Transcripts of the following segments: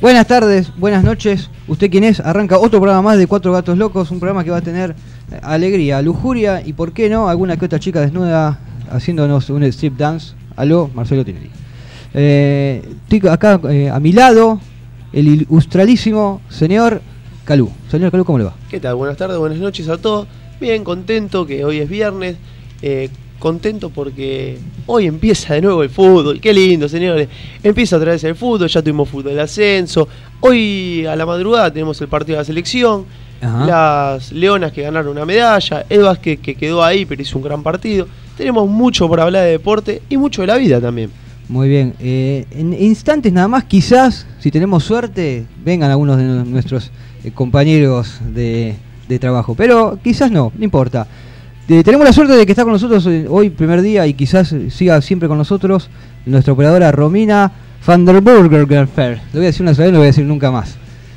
Buenas tardes, buenas noches. ¿Usted quién es? Arranca otro programa más de Cuatro Gatos Locos, un programa que va a tener alegría, lujuria y, por qué no, alguna que otra chica desnuda haciéndonos un strip dance. Aló, Marcelo Tinelli. Estoy acá a mi lado, el ilustralísimo señor Calú. Señor Calú, ¿cómo le va? ¿Qué tal? Buenas tardes, buenas noches a todos. Bien, contento que hoy es viernes. Contento porque hoy empieza de nuevo el fútbol. Qué lindo, señores. Empieza otra vez el fútbol, ya tuvimos fútbol de ascenso. Hoy a la madrugada tenemos el partido de la selección. Ajá. Las Leonas que ganaron una medalla, el básquet que quedó ahí pero hizo un gran partido. Tenemos mucho por hablar de deporte y mucho de la vida también. Muy bien, en instantes nada más, quizás, si tenemos suerte, vengan algunos de nuestros compañeros de trabajo, pero quizás no importa. Tenemos la suerte de que está con nosotros hoy, primer día, y quizás siga siempre con nosotros nuestra operadora Romina van der Burger. Le voy a decir una sola vez, no lo voy a decir nunca más.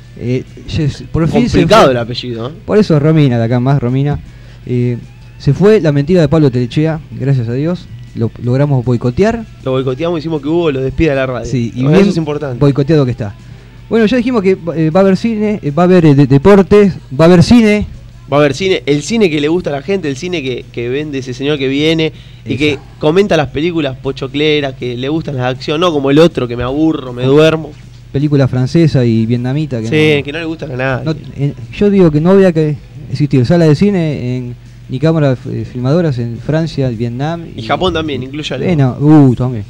Por fin complicado el apellido, ¿eh? Por eso Romina, de acá más, Romina. Se fue la mentira de Pablo Telechea, gracias a Dios. Lo logramos boicotear. Lo boicoteamos, hicimos que Hugo lo despida de la radio. Sí, y bueno, eso es importante. Boicoteado que está. Bueno, ya dijimos que va a haber cine, va a haber deportes, va a haber cine. Va a haber cine, el cine que le gusta a la gente, el cine que vende ese señor que viene y que comenta las películas pochocleras, que le gustan las acciones, no como el otro que me aburro, me duermo. Película francesa y vietnamita que no le gustan a nadie. No, yo digo que no había que existir sala de cine ni cámaras filmadoras en Francia, Vietnam. Y Japón también, incluyale. También.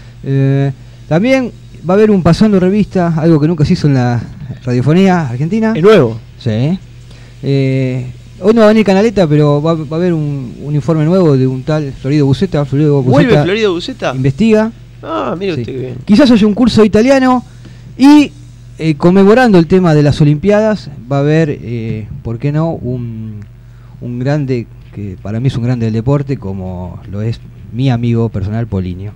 También va a haber un pasando revista, algo que nunca se hizo en la radiofonía argentina. ¿Es nuevo? Sí. Hoy no va a venir Canaleta, pero va a haber un informe nuevo de un tal Florido Buceta. ¿Vuelve Florido Buceta? Investiga. Mire usted que bien. Quizás haya un curso de italiano y conmemorando el tema de las Olimpiadas va a haber, ¿por qué no? Un grande, que para mí es un grande del deporte, como lo es mi amigo personal Polinio.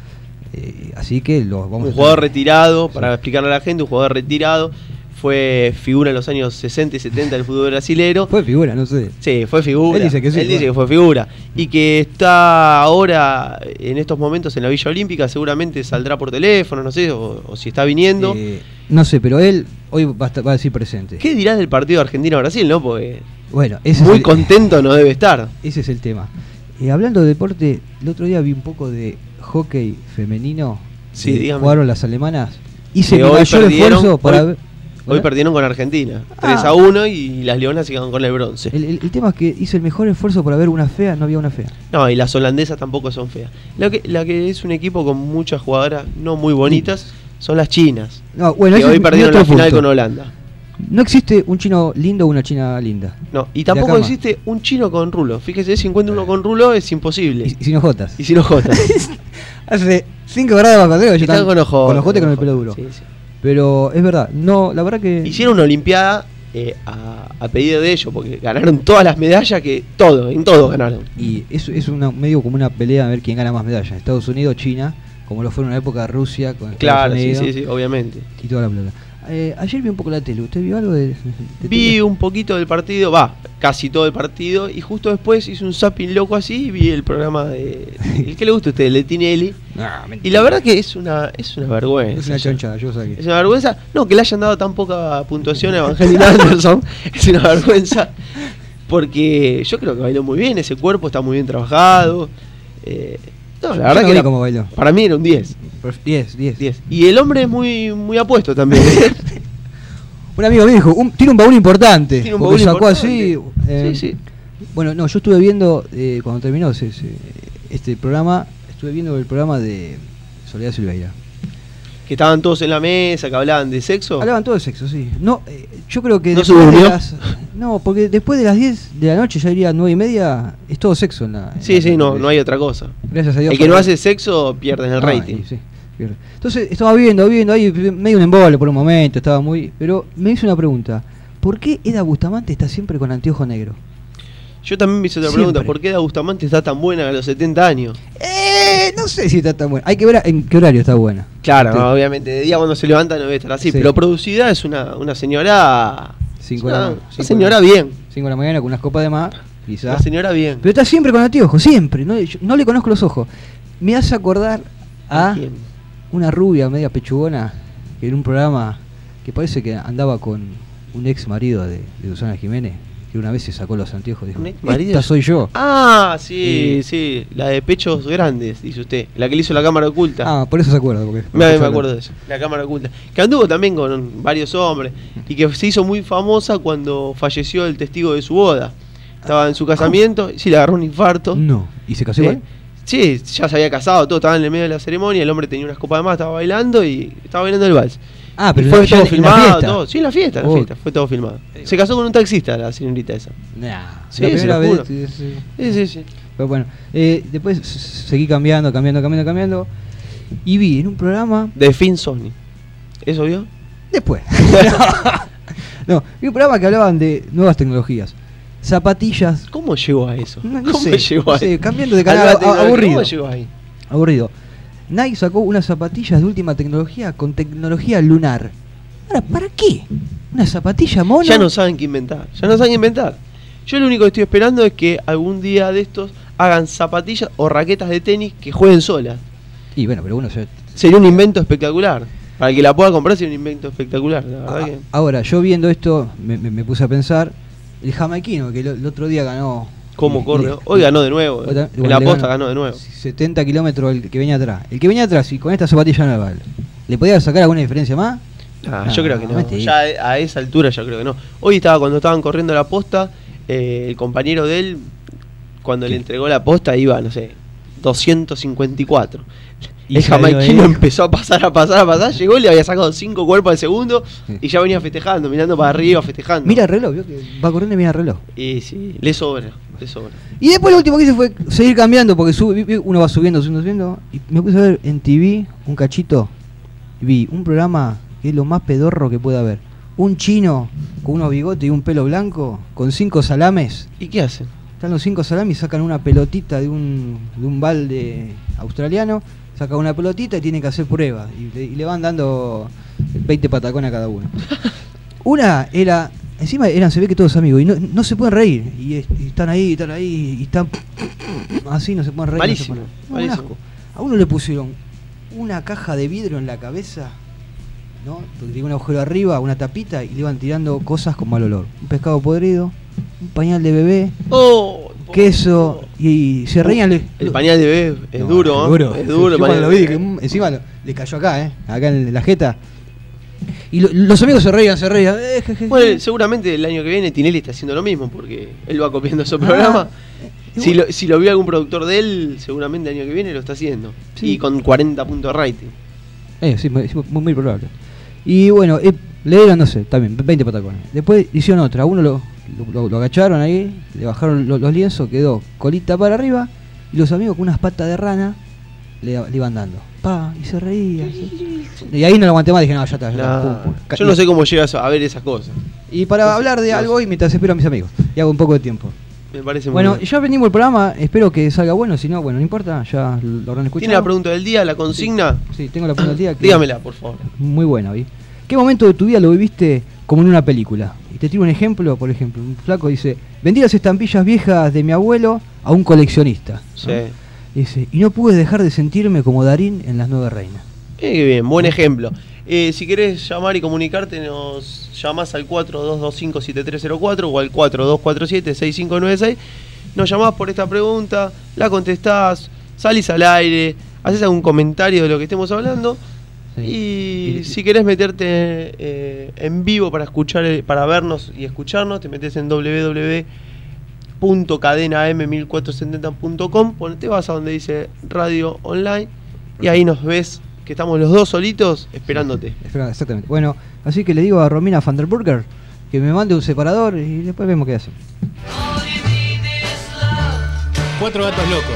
Así que lo vamos un jugador retirado, para explicarle a la gente, un jugador retirado. Fue figura en los años 60 y 70 del fútbol brasilero. Fue figura, no sé. Sí, fue figura. Él dice que sí. Él dice que fue figura. Y que está ahora, en estos momentos, en la Villa Olímpica. Seguramente saldrá por teléfono, no sé, o si está viniendo. No sé, pero él hoy va a decir presente. ¿Qué dirás del partido Argentina-Brasil, no? Porque bueno, muy contento no debe estar. Ese es el tema. Hablando de deporte, el otro día vi un poco de hockey femenino. Sí, dígame. Jugaron las alemanas. Hice mi mayor esfuerzo para ver. Hoy perdieron con Argentina, 3-1 y las Leonas se quedaron con el bronce. El tema es que hice el mejor esfuerzo para ver una fea, no había una fea. No, y las holandesas tampoco son feas. La que es un equipo con muchas jugadoras no muy bonitas son las chinas. No, bueno, que hoy perdieron la final con Holanda. No existe un chino lindo o una china linda. No, y tampoco existe un chino con rulo. Fíjese, si encuentra uno con rulo es imposible. Y sin ojotas. Y sin ojotas. Hace 5 grados bajo cero. Están con ojotas. Con ojotes con el pelo duro. Sí, sí. Pero es verdad, no, la verdad que... Hicieron una olimpiada a pedido de ellos, porque ganaron todas las medallas, en todo ganaron. Y eso es medio como una pelea a ver quién gana más medallas, Estados Unidos, China, como lo fue en una época Rusia con Estados Unidos. Claro, sí, obviamente. Y toda la plata. Ayer vi un poco la tele, ¿usted vio algo de vi tele? Un poquito del partido, casi todo el partido, y justo después hice un zapping loco así y vi el programa de... ¿El que le gusta a usted? El de Tinelli. Y la verdad que es una vergüenza. Es una chonchada, yo sé que... Es una vergüenza, no, que le hayan dado tan poca puntuación a Evangelina Anderson, es una vergüenza, porque yo creo que bailó muy bien, ese cuerpo está muy bien trabajado. No, la verdad que cómo bailó. Para mí era un 10. 10. Y el hombre es muy apuesto también. Un amigo me dijo, tiene un baúl importante. Tiene un baúl sacó importante. así. Sí. Bueno, no, yo estuve viendo, cuando terminó este programa, estuve viendo el programa de Soledad Silveira. Que estaban todos en la mesa, que hablaban de sexo. Hablaban todos de sexo, sí. No, yo creo que... ¿No se durmió? No, porque después de las 10 de la noche, ya iría 9:30, es todo sexo en la... No hay otra cosa. Gracias a Dios. El que no hace sexo pierde en el rating. Sí, pierde. Entonces estaba viendo ahí medio un embole por un momento, estaba muy... Pero me hizo una pregunta. ¿Por qué Eda Bustamante está siempre con anteojo negro? Yo también me hice otra pregunta. ¿Por qué Eda Bustamante está tan buena a los 70 años? No sé si está tan buena. Hay que ver en qué horario está buena. Claro, no, obviamente. De día cuando se levanta no debe estar así. Sí. Pero producida es una señora... Una señora bien. 5 de la mañana con unas copas de más, quizás. Una señora bien. Pero está siempre con anteojos, siempre. No le conozco los ojos. Me hace acordar a una rubia media pechugona que en un programa que parece que andaba con un ex marido de Susana Jiménez, que una vez se sacó los anteojos y dijo, ¿Un ex marido? esta soy yo. Ah, sí, la de pechos grandes, dice usted, la que le hizo la cámara oculta. Ah, por eso se acuerda. Porque Me acuerdo de eso, la cámara oculta. Que anduvo también con varios hombres y que se hizo muy famosa cuando falleció el testigo de su boda. Estaba en su casamiento, sí, le agarró un infarto. No, ¿y se casó igual? Sí, ya se había casado, todo estaba en el medio de la ceremonia, el hombre tenía unas copas de más, estaba bailando el vals. Ah, pero fue ya todo en filmado, la fiesta. todo. Sí, en la fiesta, fue todo filmado. Se casó con un taxista, la señorita esa. Nah, Sí, la se primera lo vez. juro. Sí. Pero bueno, después seguí cambiando. Y vi en un programa. De Fin Sony. ¿Eso vio? Después. No, vi un programa que hablaban de nuevas tecnologías. Zapatillas. ¿Cómo llegó a eso? No ¿Cómo sé, llegó no a sé, eso? cambiando de canal, aburrido. ¿Cómo llegó ahí? Aburrido. Nike sacó unas zapatillas de última tecnología con tecnología lunar. Ahora, ¿para qué? ¿Una zapatilla mono? Ya no saben qué inventar. Yo lo único que estoy esperando es que algún día de estos hagan zapatillas o raquetas de tenis que jueguen solas. Y bueno, pero uno se... Sería un invento espectacular. Para el que la pueda comprar sería un invento espectacular. La verdad que... Ahora, yo viendo esto, me puse a pensar, el jamaiquino, que el otro día ganó... ¿Cómo corre? Hoy ganó de nuevo. En la posta ganó de nuevo. 70 kilómetros el que venía atrás. El que venía atrás y con esta zapatilla nueva, ¿le podía sacar alguna diferencia más? Yo creo que no. Mentira. Ya a esa altura yo creo que no. Hoy cuando estaban corriendo la posta, el compañero de él, cuando le entregó la posta, iba, no sé, 254. Y el jamaiquino ahí. empezó a pasar, llegó y le había sacado 5 cuerpos al segundo y ya venía festejando, mirando para arriba, festejando. Mira el reloj, ¿vio? Que va corriendo y mira el reloj. Y sí, le sobra. Y después lo último que hice fue seguir cambiando, porque uno va subiendo, y me puse a ver en TV un cachito, y vi un programa que es lo más pedorro que puede haber. Un chino con unos bigotes y un pelo blanco, con 5 salames. ¿Y qué hacen? Están los 5 salames y sacan una pelotita de un balde australiano, sacan una pelotita y tienen que hacer pruebas. Y le van dando 20 patacones a cada uno. Una era... Encima se ve que todos amigos y no se pueden reír. Y están ahí, y están así, no se pueden reír. Malísimo, no se pueden... malísimo. Un asco. A uno le pusieron una caja de vidrio en la cabeza, ¿no? Porque tenía un agujero arriba, una tapita, y le iban tirando cosas con mal olor. Un pescado podrido, un pañal de bebé, queso, y se reían. El pañal de bebé es duro, ¿no? Es duro. Yo cuando lo vi, que encima le cayó acá en la jeta. Y los amigos se reían. Bueno, seguramente el año que viene Tinelli está haciendo lo mismo, porque él va copiando su programa. Si lo vio algún productor de él, seguramente el año que viene lo está haciendo. Sí. Y con 40 puntos de rating. Sí, muy probable. Y bueno, le dieron, no sé, también 20 patacones. Después hicieron otra. A uno lo agacharon ahí, le bajaron los lienzos, quedó colita para arriba, y los amigos con unas patas de rana le iban dando. Y se reía. Y ahí no lo aguanté más, dije, no, ya está. Yo no sé cómo llegas a ver esas cosas. Y para hablar de algo hoy, mientras espero a mis amigos, y hago un poco de tiempo. Me parece muy bueno, bien. ya aprendimos el programa, espero que salga bueno, si no, bueno, no importa, ya lo habrán escuchado. ¿Tiene la pregunta del día, la consigna? Sí, tengo la pregunta del día. Dígamela, por favor. Muy buena, ¿vi? ¿Qué momento de tu vida lo viviste como en una película? Y te tiro un ejemplo, por ejemplo, un flaco dice, vendí las estampillas viejas de mi abuelo a un coleccionista. Sí. ¿No? Dice, y no pude dejar de sentirme como Darín en Las Nueve Reinas. Qué bien, buen ejemplo. Si querés llamar y comunicarte, nos llamás al 4225-7304 o al 4247-6596. Nos llamás por esta pregunta, la contestás, salís al aire, haces algún comentario de lo que estemos hablando. Sí. Y si querés meterte en vivo para para vernos y escucharnos, te metes en www.cadenam1470.com, te vas a donde dice radio online y ahí nos ves que estamos los dos solitos esperándote. Exactamente. Bueno, así que le digo a Romina van der Burger que me mande un separador y después vemos qué hace. 4 gatos locos.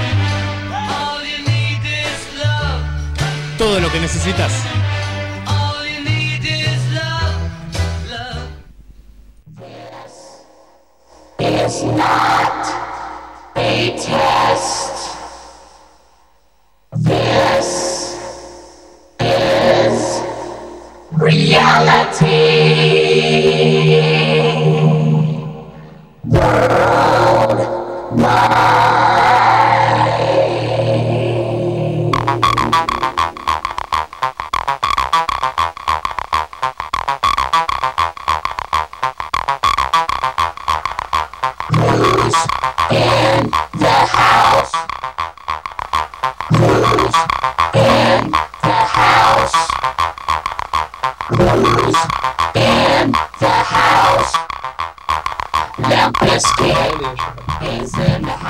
Todo lo que necesitas. It's not a test. This is reality. is in the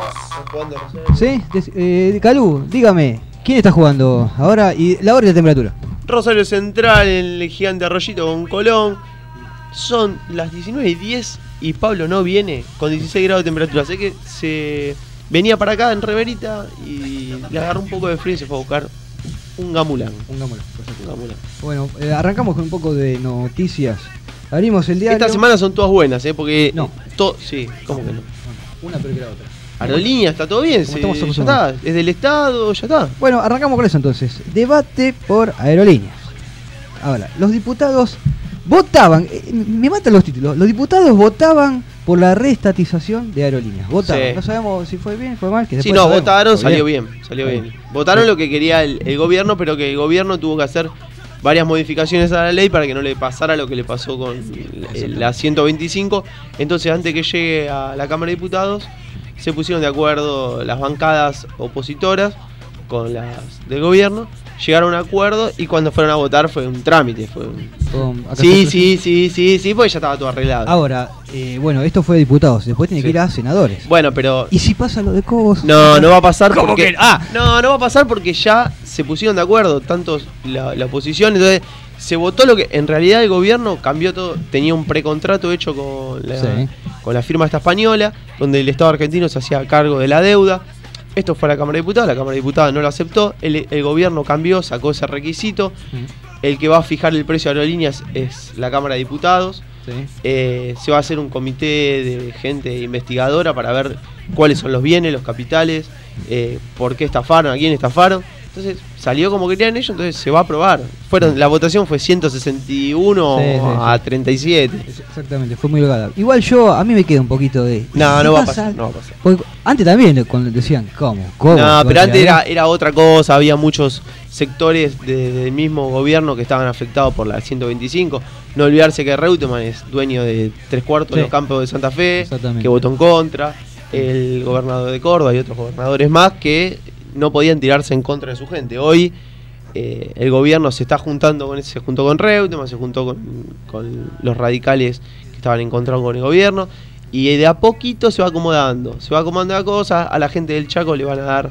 house. ¿Sí? Calú, dígame, ¿quién está jugando ahora? Y la hora y la temperatura. Rosario Central, el Gigante Arroyito con Colón. Son las 19:10 y Pablo no viene con 16 grados de temperatura. Así que se venía para acá en reverita y le agarró un poco de frío y se fue a buscar un gamulán. Un gamulán, perfecto. Un gamulán. Bueno, arrancamos con un poco de noticias. Abrimos el diario. Esta semana son todas buenas, porque... No. Sí, ¿cómo que no? Una peor que la otra. Aerolínea, está todo bien, ¿Cómo estamos ya acostumbrados? está, es del Estado, ya está. Bueno, arrancamos con eso entonces. Debate por aerolíneas. Ahora, los diputados votaban, me matan los títulos, los diputados votaban por la reestatización de aerolíneas. Votaban, Sí. No sabemos si fue bien, fue mal. Que Sí, después no, sabemos. votaron, Fue salió bien. Votaron lo que quería el gobierno, pero que el gobierno tuvo que hacer varias modificaciones a la ley para que no le pasara lo que le pasó con la 125. Entonces, antes que llegue a la Cámara de Diputados, se pusieron de acuerdo las bancadas opositoras con las del gobierno, llegaron a un acuerdo y cuando fueron a votar fue un trámite. Acá Sí, porque ya estaba todo arreglado. Ahora, bueno, esto fue de diputados, después tiene que ir a senadores. Bueno, pero... ¿Y si pasa lo de Cobos? No va a pasar ¿Cómo porque... que? No va a pasar porque ya se pusieron de acuerdo, tanto la oposición, entonces se votó lo que... En realidad el gobierno cambió todo, tenía un precontrato hecho con la firma esta española, donde el Estado argentino se hacía cargo de la deuda. Esto fue a la Cámara de Diputados, la Cámara de Diputados no lo aceptó, el gobierno cambió, sacó ese requisito, el que va a fijar el precio de aerolíneas es la Cámara de Diputados. Sí. Se va a hacer un comité de gente investigadora para ver cuáles son los bienes, los capitales, por qué estafaron, a quién estafaron. Entonces salió como querían ellos, entonces se va a aprobar. La votación fue 161 a 37. Exactamente, fue muy holgada. Igual a mí me queda un poquito de... No va a pasar. Porque antes también cuando decían, ¿cómo? No, pero antes era otra cosa, había muchos sectores del mismo gobierno que estaban afectados por la 125. No olvidarse que Reutemann es dueño de 3/4 de los campos de Santa Fe, que votó en contra, el gobernador de Córdoba y otros gobernadores más que no podían tirarse en contra de su gente. Hoy el gobierno se está juntando se juntó con Reutemann, se juntó con los radicales que estaban encontrados con el gobierno, y de a poquito se va acomodando la cosa. A la gente del Chaco le van a dar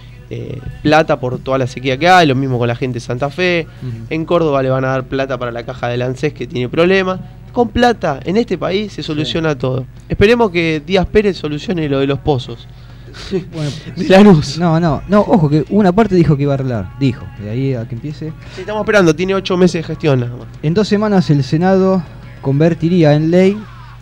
plata por toda la sequía que hay, lo mismo con la gente de Santa Fe. En Córdoba le van a dar plata para la caja del ANSES que tiene problemas. Con plata en este país se soluciona todo. Esperemos que Díaz Pérez solucione lo de los pozos. Bueno, de Lanús. No, ojo, que una parte dijo que iba a arreglar. Dijo, de ahí a que empiece. Sí, estamos esperando, tiene 8 meses de gestión nada más. En 2 semanas el Senado convertiría en ley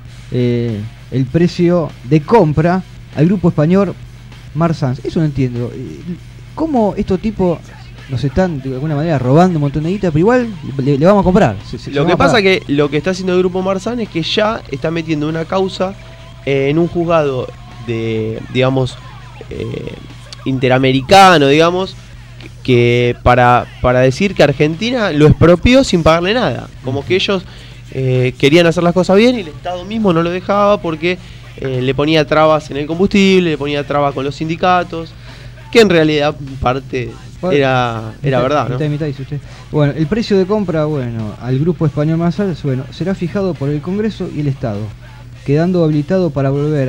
el precio de compra al grupo español Marsans. Eso no entiendo. ¿Cómo estos tipos nos están de alguna manera robando un montón de guita, pero igual le vamos a comprar? Lo que pasa que lo que está haciendo el grupo Marsans es que ya está metiendo una causa en un juzgado de, digamos, interamericano, digamos, que para decir que Argentina lo expropió sin pagarle nada. Como que ellos querían hacer las cosas bien y el Estado mismo no lo dejaba porque le ponía trabas en el combustible, le ponía trabas con los sindicatos, que en realidad parte era verdad, ¿no? Mitad, dice usted. Bueno, el precio de compra, al grupo español Marsans, será fijado por el Congreso y el Estado, quedando habilitado para volver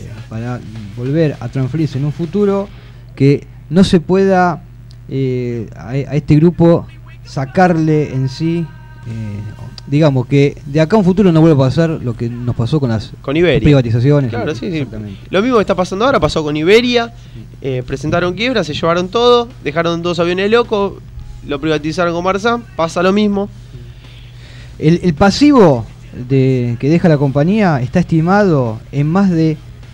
a transferirse en un futuro, que no se pueda a este grupo sacarle en sí, digamos que de acá a un futuro no vuelva a pasar lo que nos pasó con Iberia. Privatizaciones. Claro, sí. Lo mismo que está pasando ahora pasó con Iberia. Presentaron quiebra, se llevaron todo, dejaron 2 aviones locos, lo privatizaron con Marsans, pasa lo mismo. El pasivo que deja la compañía está estimado en más de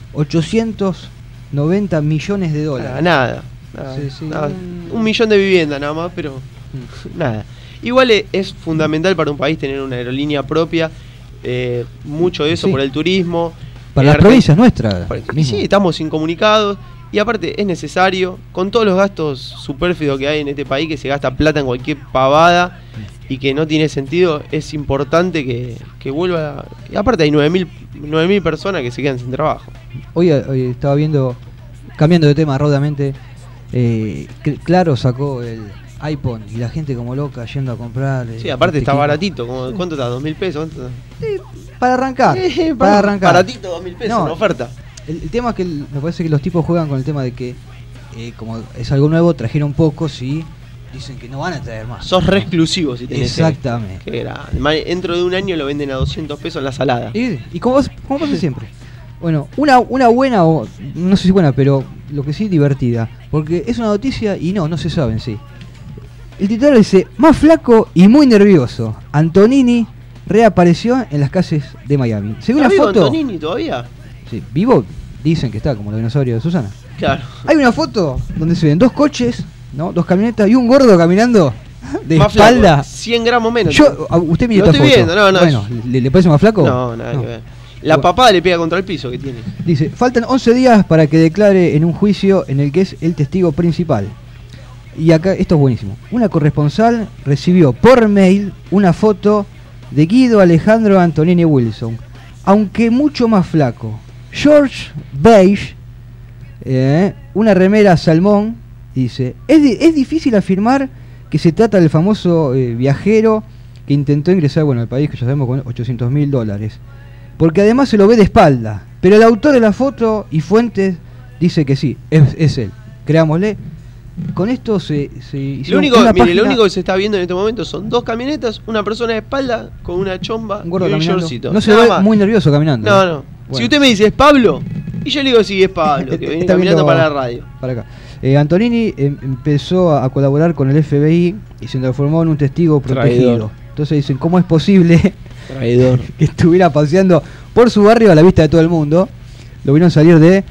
890 millones de dólares. Nada. Sí. 1 millón de viviendas nada más, pero nada. Igual es fundamental para un país tener una aerolínea propia, mucho de eso por el turismo. Para las provincias nuestras. Sí, estamos incomunicados. Y aparte es necesario, con todos los gastos superfluos que hay en este país, que se gasta plata en cualquier pavada y que no tiene sentido, es importante que vuelva. Y aparte hay 9.000 personas que se quedan sin trabajo. Hoy estaba viendo, cambiando de tema rápidamente, Claro sacó iPhone y la gente como loca yendo a comprar. Sí, aparte está equipo. baratito. ¿Cuánto está? ¿2.000 pesos? ¿Cuánto está? Para arrancar. Para arrancar. Baratito, 2.000 pesos, No, una oferta. El tema es que me parece que los tipos juegan con el tema de que, como es algo nuevo, trajeron pocos y dicen que no van a traer más. Sos re exclusivo si tenés. Exactamente. Qué grande. Dentro de un año lo venden a 200 pesos en la salada. Y como pasa siempre. Bueno, una buena, o no sé si buena, pero lo que sí divertida. Porque es una noticia y no se sabe en sí. El titular dice, más flaco y muy nervioso. Antonini reapareció en las calles de Miami. Según la ¿Está vivo foto... Antonini todavía? Sí, vivo, dicen que está como el dinosaurio de Susana. Claro. Hay una foto donde se ven 2 coches, ¿no? 2 camionetas y un gordo caminando de Más espalda. flaco, 100 gramos menos. Usted mira Lo esta estoy foto. viendo, no. Bueno, ¿le parece más flaco? No, nada que ver. La papada le pega contra el piso que tiene. Dice, faltan 11 días para que declare en un juicio en el que es el testigo principal. Y acá, esto es buenísimo. Una corresponsal recibió por mail una foto de Guido Alejandro Antonini Wilson, aunque mucho más flaco. George Beige, una remera salmón, dice, es difícil afirmar que se trata del famoso viajero que intentó ingresar al país, que ya sabemos, con $800.000. Porque además se lo ve de espalda. Pero el autor de la foto y fuentes dice que sí, es él. Creámosle. Con esto se lo único que se está viendo en este momento son 2 camionetas, una persona de espalda con una chomba un gordo y un caminando. shortcito. No se ve muy nervioso caminando. No. Bueno. Si usted me dice, ¿es Pablo? Y yo le digo, sí, es Pablo, que viene Está caminando viendo para la radio. Para acá. Antonini empezó a colaborar con el FBI y se transformó en un testigo protegido. Traidor. Entonces dicen, ¿cómo es posible Traidor. que estuviera paseando por su barrio a la vista de todo el mundo? Lo vieron salir de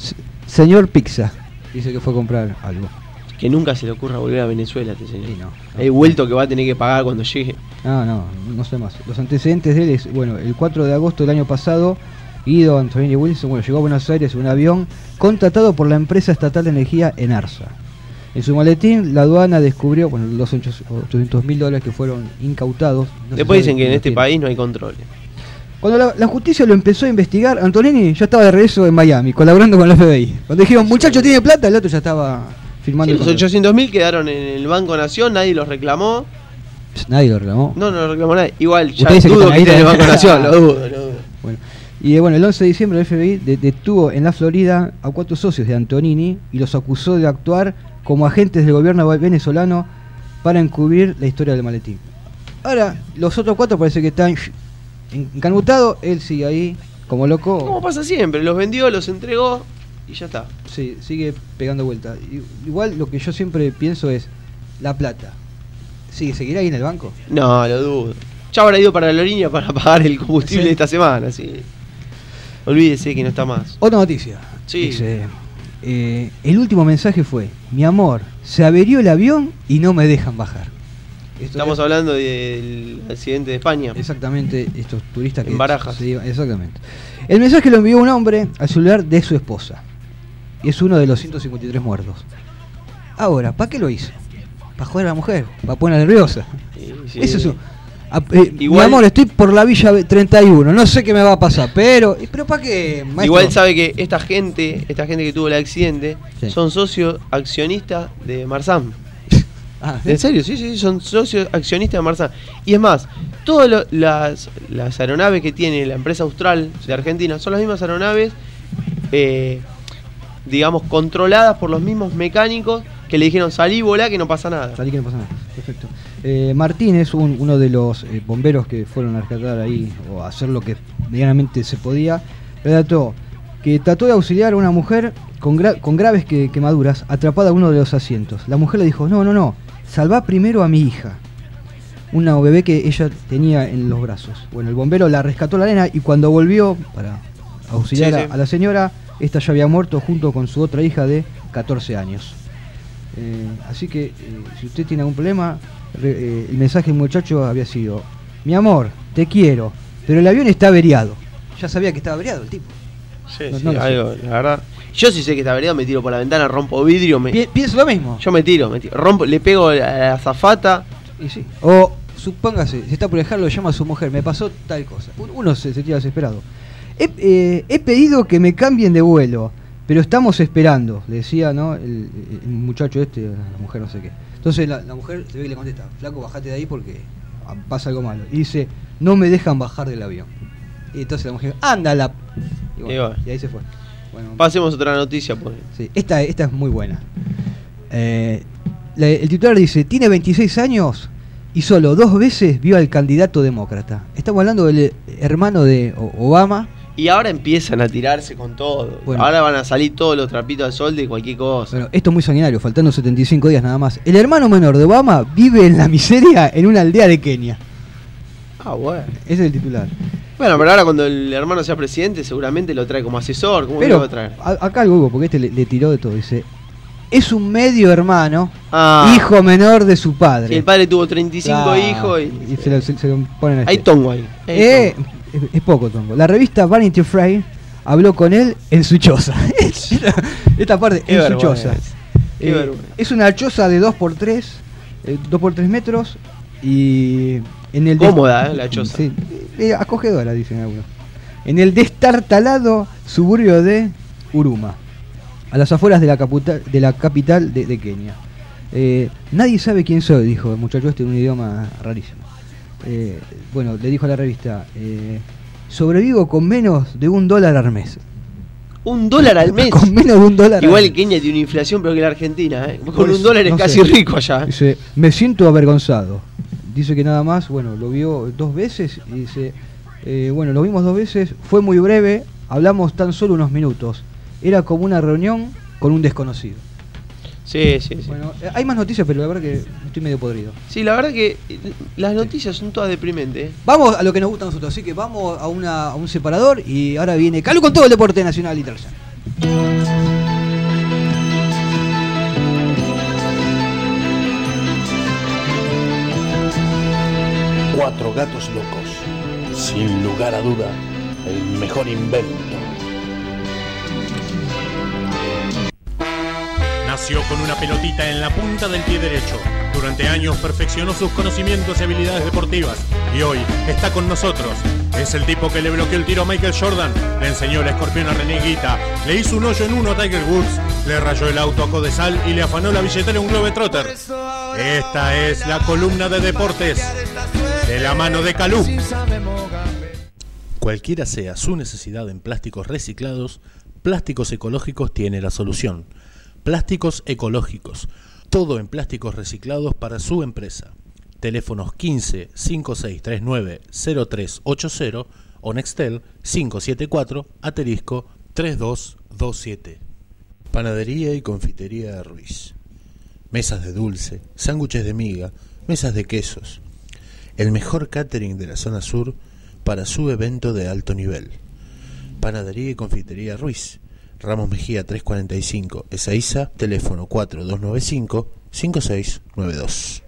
Señor Pizza. Dice que fue a comprar algo. Que nunca se le ocurra volver a Venezuela, este señor. Sí, no. Hay vuelto que va a tener que pagar cuando llegue. No sé más. Los antecedentes de él es, el 4 de agosto del año pasado, Guido Antonini Wilson, llegó a Buenos Aires en un avión contratado por la empresa estatal de energía Enarsa. En su maletín, la aduana descubrió, los $800.000 que fueron incautados. Después dicen que en este país no hay controles. Cuando la justicia lo empezó a investigar, Antonini ya estaba de regreso en Miami, colaborando con el FBI. Cuando dijeron, muchacho tiene plata, el otro ya estaba firmando. Sí, los 800.000 quedaron en el Banco Nación, nadie los reclamó. Nadie lo reclamó. No lo reclamó nadie. Igual, ya dudo que esté en el Banco Nación, lo dudo. Bueno. Y el 11 de diciembre el FBI detuvo en la Florida a 4 socios de Antonini y los acusó de actuar como agentes del gobierno venezolano para encubrir la historia del maletín. Ahora, los otros 4 parece que están encanutados, él sigue ahí como loco. Como pasa siempre, los vendió, los entregó y ya está. Sí, sigue pegando vuelta. Igual lo que yo siempre pienso es, la plata, ¿seguirá ahí en el banco? No, lo dudo. Ya habrá ido para la línea para pagar el combustible de esta semana, sí. Olvídese que no está más. Otra noticia. Sí. Dice, el último mensaje fue, mi amor, se averió el avión y no me dejan bajar. Estamos hablando del accidente de España. Exactamente, estos turistas que en Barajas. se iban, exactamente. El mensaje lo envió un hombre al celular de su esposa. Y es uno de los 153 muertos. Ahora, ¿para qué lo hizo? Para joder a la mujer, para ponerla nerviosa. Sí. Eso es Igual, mi amor, estoy por la Villa 31, no sé qué me va a pasar, pero ¿para qué, maestro? Igual sabe que esta gente que tuvo el accidente, sí, son socios accionistas de Marzam. Ah, ¿En serio? Sí, son socios accionistas de Marzam. Y es más, todas las aeronaves que tiene la empresa Austral de Argentina son las mismas aeronaves, digamos, controladas por los mismos mecánicos que le dijeron, salí, volá, que no pasa nada. Salí, que no pasa nada. Perfecto. Martínez, uno de los bomberos que fueron a rescatar ahí, o a hacer lo que medianamente se podía, relató que trató de auxiliar a una mujer con graves quemaduras, atrapada a uno de los asientos. La mujer le dijo, no, salvá primero a mi hija, una bebé que ella tenía en los brazos. Bueno, el bombero la rescató a la nena y cuando volvió para auxiliar a la señora, esta ya había muerto junto con su otra hija de 14 años. Así que si usted tiene algún problema, el mensaje del muchacho había sido, mi amor, te quiero, pero el avión está averiado. Ya sabía que estaba averiado el tipo. Sí, algo, la verdad. Yo sí sé que está averiado, me tiro por la ventana, rompo vidrio. Pienso lo mismo. Yo me tiro, rompo, le pego a la azafata. Y sí. O supóngase, si está por dejarlo, lo llama a su mujer, me pasó tal cosa. Uno se tira desesperado. He pedido que me cambien de vuelo, pero estamos esperando, le decía, ¿no? El muchacho la mujer no sé qué. Entonces la mujer se ve que le contesta, flaco, bajate de ahí porque pasa algo malo. Y dice, no me dejan bajar del avión. Y entonces la mujer, ándala. Y ahí se fue. Bueno, pasemos a otra noticia, pues. Sí, esta es muy buena. El titular dice, tiene 26 años y solo 2 veces vio al candidato demócrata. Estamos hablando del hermano de Obama. Y ahora empiezan a tirarse con todo. Bueno, ahora van a salir todos los trapitos al sol de cualquier cosa. Bueno, esto es muy sanguinario, faltando 75 días nada más. El hermano menor de Obama vive en la miseria en una aldea de Kenia. Ah, bueno. Ese es el titular. Bueno, pero ahora cuando el hermano sea presidente seguramente lo trae como asesor. ¿Cómo lo va a traer? Acá algo hubo, porque este le tiró de todo. Dice, es un medio hermano, hijo menor de su padre. Sí, el padre tuvo 35 hijos y se lo ponen ahí. Hay tongo ahí. Es poco tongo. La revista Vanity Fair habló con él en su choza. Esta parte, en su choza. Es una choza de 2x3 metros y en el cómoda, la choza. Sí, acogedora, dicen algunos. En el destartalado suburbio de Huruma, a las afueras de la capital de Kenia. Nadie sabe quién soy, dijo el muchacho este en un idioma rarísimo. Bueno, le dijo a la revista, sobrevivo con menos de $1 al mes. $1 al mes. Con menos de $1. Igual que Kenia tiene una inflación peor que la Argentina, ¿eh? Con $1 es casi rico allá. Dice, me siento avergonzado. Dice que nada más, bueno, lo vio 2 veces y dice, bueno, lo vimos 2 veces, fue muy breve, hablamos tan solo unos minutos. Era como una reunión con un desconocido. Sí. Bueno, hay más noticias, pero la verdad que estoy medio podrido. Sí, la verdad que las noticias son todas deprimentes. Vamos a lo que nos gusta a nosotros, así que vamos a un separador y ahora viene Calu con todo el deporte nacional y internacional. 4 gatos locos. Sin lugar a duda, el mejor invento. Nació con una pelotita en la punta del pie derecho. Durante años perfeccionó sus conocimientos y habilidades deportivas. Y hoy está con nosotros. Es el tipo que le bloqueó el tiro a Michael Jordan, le enseñó la escorpión a René Guita, le hizo un hoyo en uno a Tiger Woods, le rayó el auto a Codesal y le afanó la billetera a un Globetrotter. Esta es la columna de deportes de la mano de Calú. Cualquiera sea su necesidad en plásticos reciclados, Plásticos Ecológicos tiene la solución. Plásticos Ecológicos, todo en plásticos reciclados para su empresa. Teléfonos 15 5639 0380 o Nextel 574 *3227. Panadería y confitería Ruiz. Mesas de dulce, sándwiches de miga, mesas de quesos. El mejor catering de la zona sur para su evento de alto nivel. Panadería y confitería Ruiz. Ramos Mejía 345, Ezeiza, teléfono 4295-5692.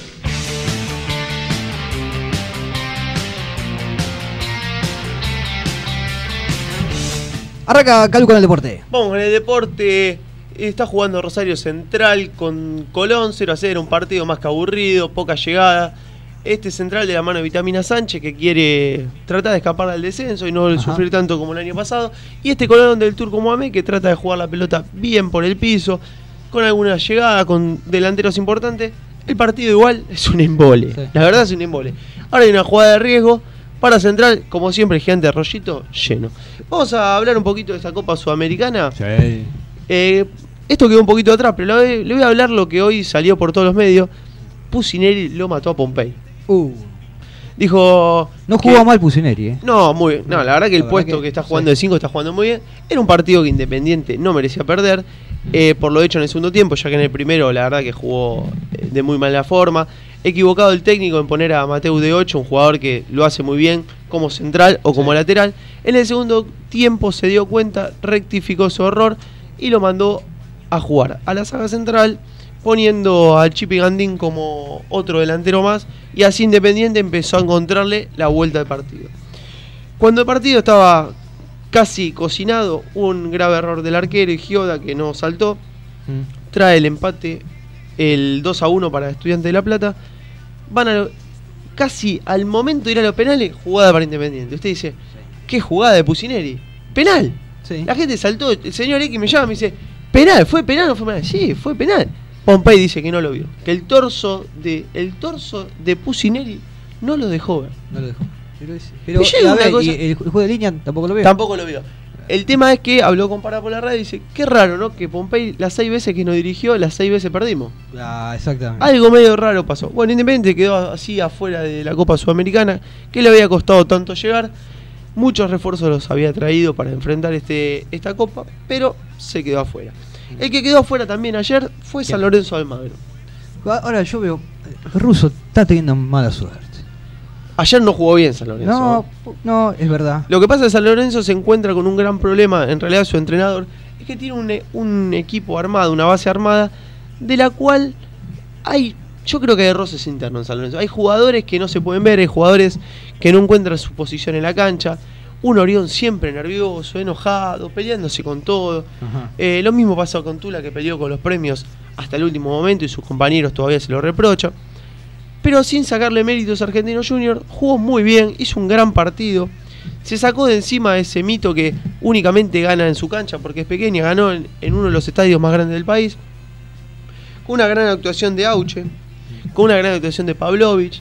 Arranca Calu con el deporte. Vamos con el deporte. Está jugando Rosario Central con Colón, 0-0, un partido más que aburrido, poca llegada. Este Central de la mano de Vitamina Sánchez, que quiere tratar de escapar del descenso y no sufrir tanto como el año pasado. Y este Colón del Turco Mohamed, que trata de jugar la pelota bien por el piso, con alguna llegada, con delanteros importantes. El partido igual es un embole, sí. La verdad es un embole. Ahora hay una jugada de riesgo para Central, como siempre el gigante Arroyito lleno. Vamos a hablar un poquito de esta Copa Sudamericana. Sí. Esto quedó un poquito atrás, pero le voy a hablar lo que hoy salió por todos los medios. Pusineri lo mató a Pompey. Dijo... No jugó mal Pusineri, No, muy bien. No, la verdad que el puesto que está jugando de 5 está jugando muy bien. Era un partido que Independiente no merecía perder. Por lo hecho en el segundo tiempo, ya que en el primero la verdad que jugó de muy mala forma. Equivocado el técnico en poner a Mateu de 8, un jugador que lo hace muy bien como central o como lateral. En el segundo tiempo se dio cuenta, rectificó su error y lo mandó a jugar a la saga central, poniendo al Chipi Gandín como otro delantero más, y así Independiente empezó a encontrarle la vuelta al partido. Cuando el partido estaba casi cocinado, un grave error del arquero y Gioda, que no saltó, trae el empate, el 2-1 para Estudiantes de La Plata. Van casi al momento de ir a los penales, jugada para Independiente. Usted dice, ¿qué jugada de Pusineri? ¡Penal! Sí. La gente saltó, el señor X me llama y me dice, ¿penal? ¿Fue penal o no fue penal? Sí, fue penal. Pompey dice que no lo vio. Que el torso de Pusineri no lo dejó ver. No lo dejó. Pero a ver, ¿y el juego de línea tampoco lo vio? Tampoco lo vio. El tema es que habló con Pará por la radio y dice, qué raro, ¿no? Que Pompey las 6 veces que nos dirigió, las 6 veces perdimos. Ah, exactamente. Algo medio raro pasó. Bueno, Independiente quedó así afuera de la Copa Sudamericana, que le había costado tanto llegar. Muchos refuerzos los había traído para enfrentar esta Copa, pero se quedó afuera. El que quedó afuera también ayer fue San Lorenzo de Almagro. Ahora yo veo, Russo está teniendo mala suerte. Ayer no jugó bien San Lorenzo. No, es verdad. Lo que pasa es que San Lorenzo se encuentra con un gran problema, en realidad su entrenador, es que tiene un equipo armado, una base armada, de la cual yo creo que hay roces internos en San Lorenzo. Hay jugadores que no se pueden ver, hay jugadores que no encuentran su posición en la cancha. Un Orión siempre nervioso, enojado, peleándose con todo. Lo mismo pasó con Tula, que peleó con los premios hasta el último momento y sus compañeros todavía se lo reprochan. Pero sin sacarle méritos a Argentino Junior, jugó muy bien, hizo un gran partido. Se sacó de encima ese mito que únicamente gana en su cancha porque es pequeña, ganó en uno de los estadios más grandes del país. Con una gran actuación de Auche, con una gran actuación de Pavlovich.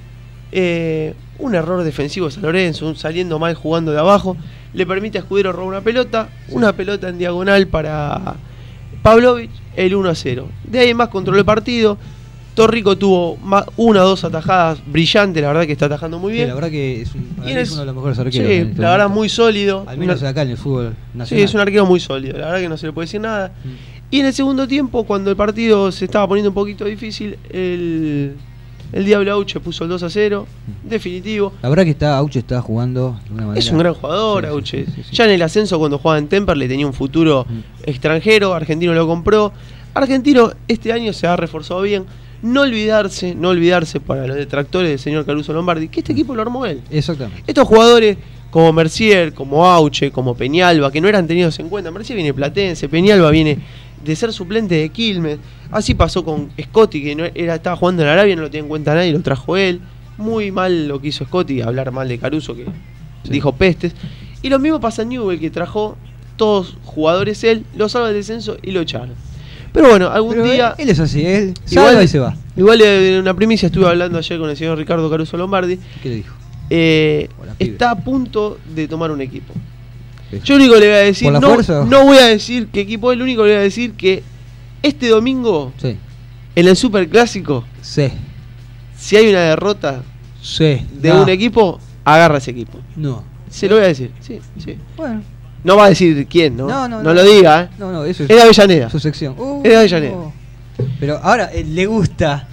Un error defensivo de San Lorenzo, saliendo mal jugando de abajo, le permite a Escudero robar una pelota en diagonal para Pavlovich, el 1-0. De ahí en más controló el partido. Torrico tuvo 1 o 2 atajadas brillantes, la verdad que está atajando muy bien. Sí, la verdad que es uno de los mejores arqueros. Sí, la verdad muy sólido. Al menos acá en el fútbol nacional. Sí, es un arquero muy sólido, la verdad que no se le puede decir nada. Y en el segundo tiempo, cuando el partido se estaba poniendo un poquito difícil, el Diablo Auche puso el 2-0, definitivo. La verdad que Auche está jugando de una manera... Es un gran jugador, sí, Auche. Sí. Ya en el ascenso, cuando jugaba en Temperley, tenía un futuro extranjero. Argentino lo compró. Argentino este año se ha reforzado bien. No olvidarse para los detractores del señor Caruso Lombardi, que este equipo lo armó él. Exactamente. Estos jugadores como Mercier, como Auche, como Peñalba, que no eran tenidos en cuenta. Mercier viene platense, Peñalba viene de ser suplente de Quilmes. Así pasó con Scotti, que estaba jugando en Arabia, no lo tenía en cuenta nadie, lo trajo él. Muy mal lo que hizo Scotti, hablar mal de Caruso, que dijo pestes. Y lo mismo pasa en Newell, que trajo todos jugadores él, lo salva del descenso y lo echaron. Pero bueno, algún día... Él es así, él salva y se va. Igual en una primicia estuve hablando ayer con el señor Ricardo Caruso Lombardi. ¿Qué le dijo? Está a punto de tomar un equipo. Yo lo único que le voy a decir, no voy a decir qué equipo es, lo único que le voy a decir que este domingo, en el Superclásico, si hay una derrota de un equipo, agarra ese equipo. Se lo voy a decir, sí. Bueno. No va a decir quién, ¿no? No lo diga, ¿eh? No, eso es de Avellaneda. Su sección. Es de Avellaneda. Pero ahora a él le gusta.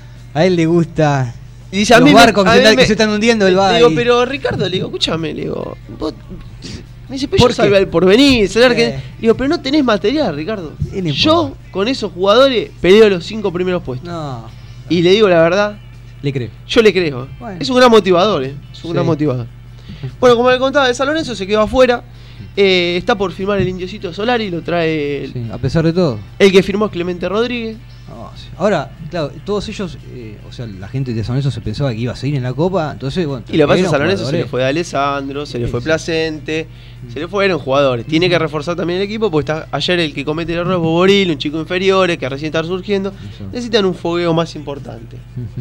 Y dice, los barcos que se están hundiendo, él va. Digo, pero Ricardo, le digo, escúchame, le digo, vos, me dice, pero yo salve al Porvenir, digo, pero no tenés material, Ricardo. Yo, con esos jugadores, peleo los 5 primeros puestos. Y le digo la verdad. Le creo. Yo le creo. Bueno. Es un gran motivador, Es un gran motivador. Bueno, como le contaba, de San Lorenzo se quedó afuera. Está por firmar el Indiocito Solari, lo trae a pesar de todo. El que firmó es Clemente Rodríguez. Ahora, claro, todos ellos, o sea, la gente de San Lorenzo se pensaba que iba a seguir en la Copa, entonces, bueno. Y lo que pasa es que San Lorenzo se le fue de Alessandro, se le fue Placente, se le fueron jugadores. Tiene que reforzar también el equipo, porque está ayer el que comete el error es Boboril, un chico inferior que recién está surgiendo. Necesitan un fogueo más importante.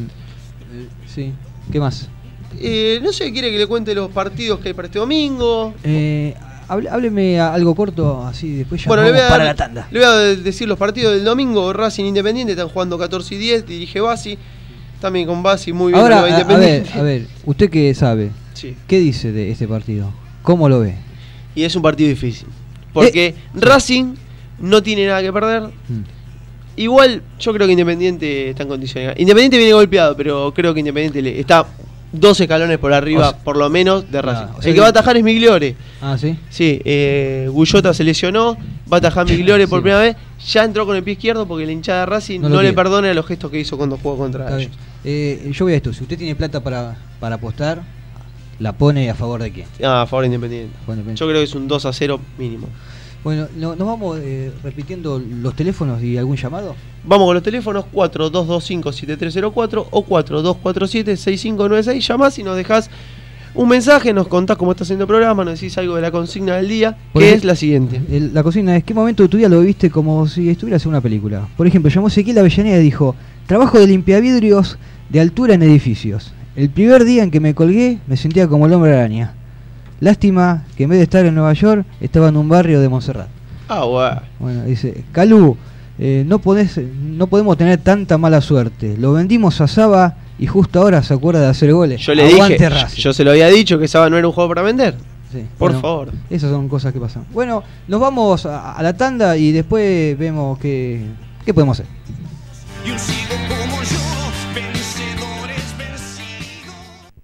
Sí, ¿qué más? No sé, ¿quiere que le cuente los partidos que hay para este domingo? Hábleme algo corto, así después ya vamos para la tanda. Le voy a decir los partidos del domingo. Racing Independiente, están jugando 14 y 10, dirige Bassi. También con Bassi muy bien. Ahora, a ver, usted que sabe, ¿qué dice de este partido? ¿Cómo lo ve? Y es un partido difícil, porque Racing no tiene nada que perder. Igual, yo creo que Independiente está en condiciones. Independiente viene golpeado, pero creo que Independiente está 2 escalones por arriba, por lo menos, de Racing. El que va a atajar es Migliore. ¿sí? Sí, Gullota se lesionó, va a atajar Migliore por primera vez. Ya entró con el pie izquierdo porque la hinchada de Racing no le perdona los gestos que hizo cuando jugó contra ellos. Yo voy a esto, si usted tiene plata para apostar, ¿la pone a favor de quién? A favor de Independiente. Yo creo que es un 2-0 mínimo. Bueno, ¿nos vamos repitiendo los teléfonos y algún llamado? Vamos con los teléfonos 4225-7304 o 4247-6596. Llamás y nos dejás un mensaje, nos contás cómo está haciendo el programa, nos decís algo de la consigna del día, que es la siguiente. La consigna es: ¿qué momento de tu vida lo viviste como si estuvieras en una película? Por ejemplo, llamó Ezequiel Avellaneda y dijo: trabajo de limpiavidrios de altura en edificios. El primer día en que me colgué me sentía como el hombre araña. Lástima que en vez de estar en Nueva York estaba en un barrio de Montserrat. Ah, bueno. Bueno, dice: Calú, no podemos tener tanta mala suerte. Lo vendimos a Saba y justo ahora se acuerda de hacer goles. Yo le Aguante dije, Racing. yo se lo había dicho que Saba no era un juego para vender. Sí, por favor. Esas son cosas que pasan. Bueno, nos vamos a la tanda y después vemos qué podemos hacer. Yo sigo como yo, vencedores vencidos.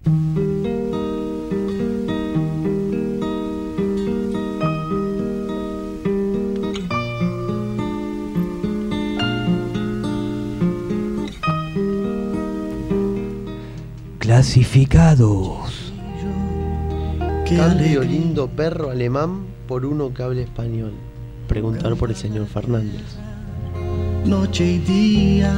Clasificados. Cambio lindo perro alemán por uno que hable español. Preguntar por el señor Fernández. Noche y día.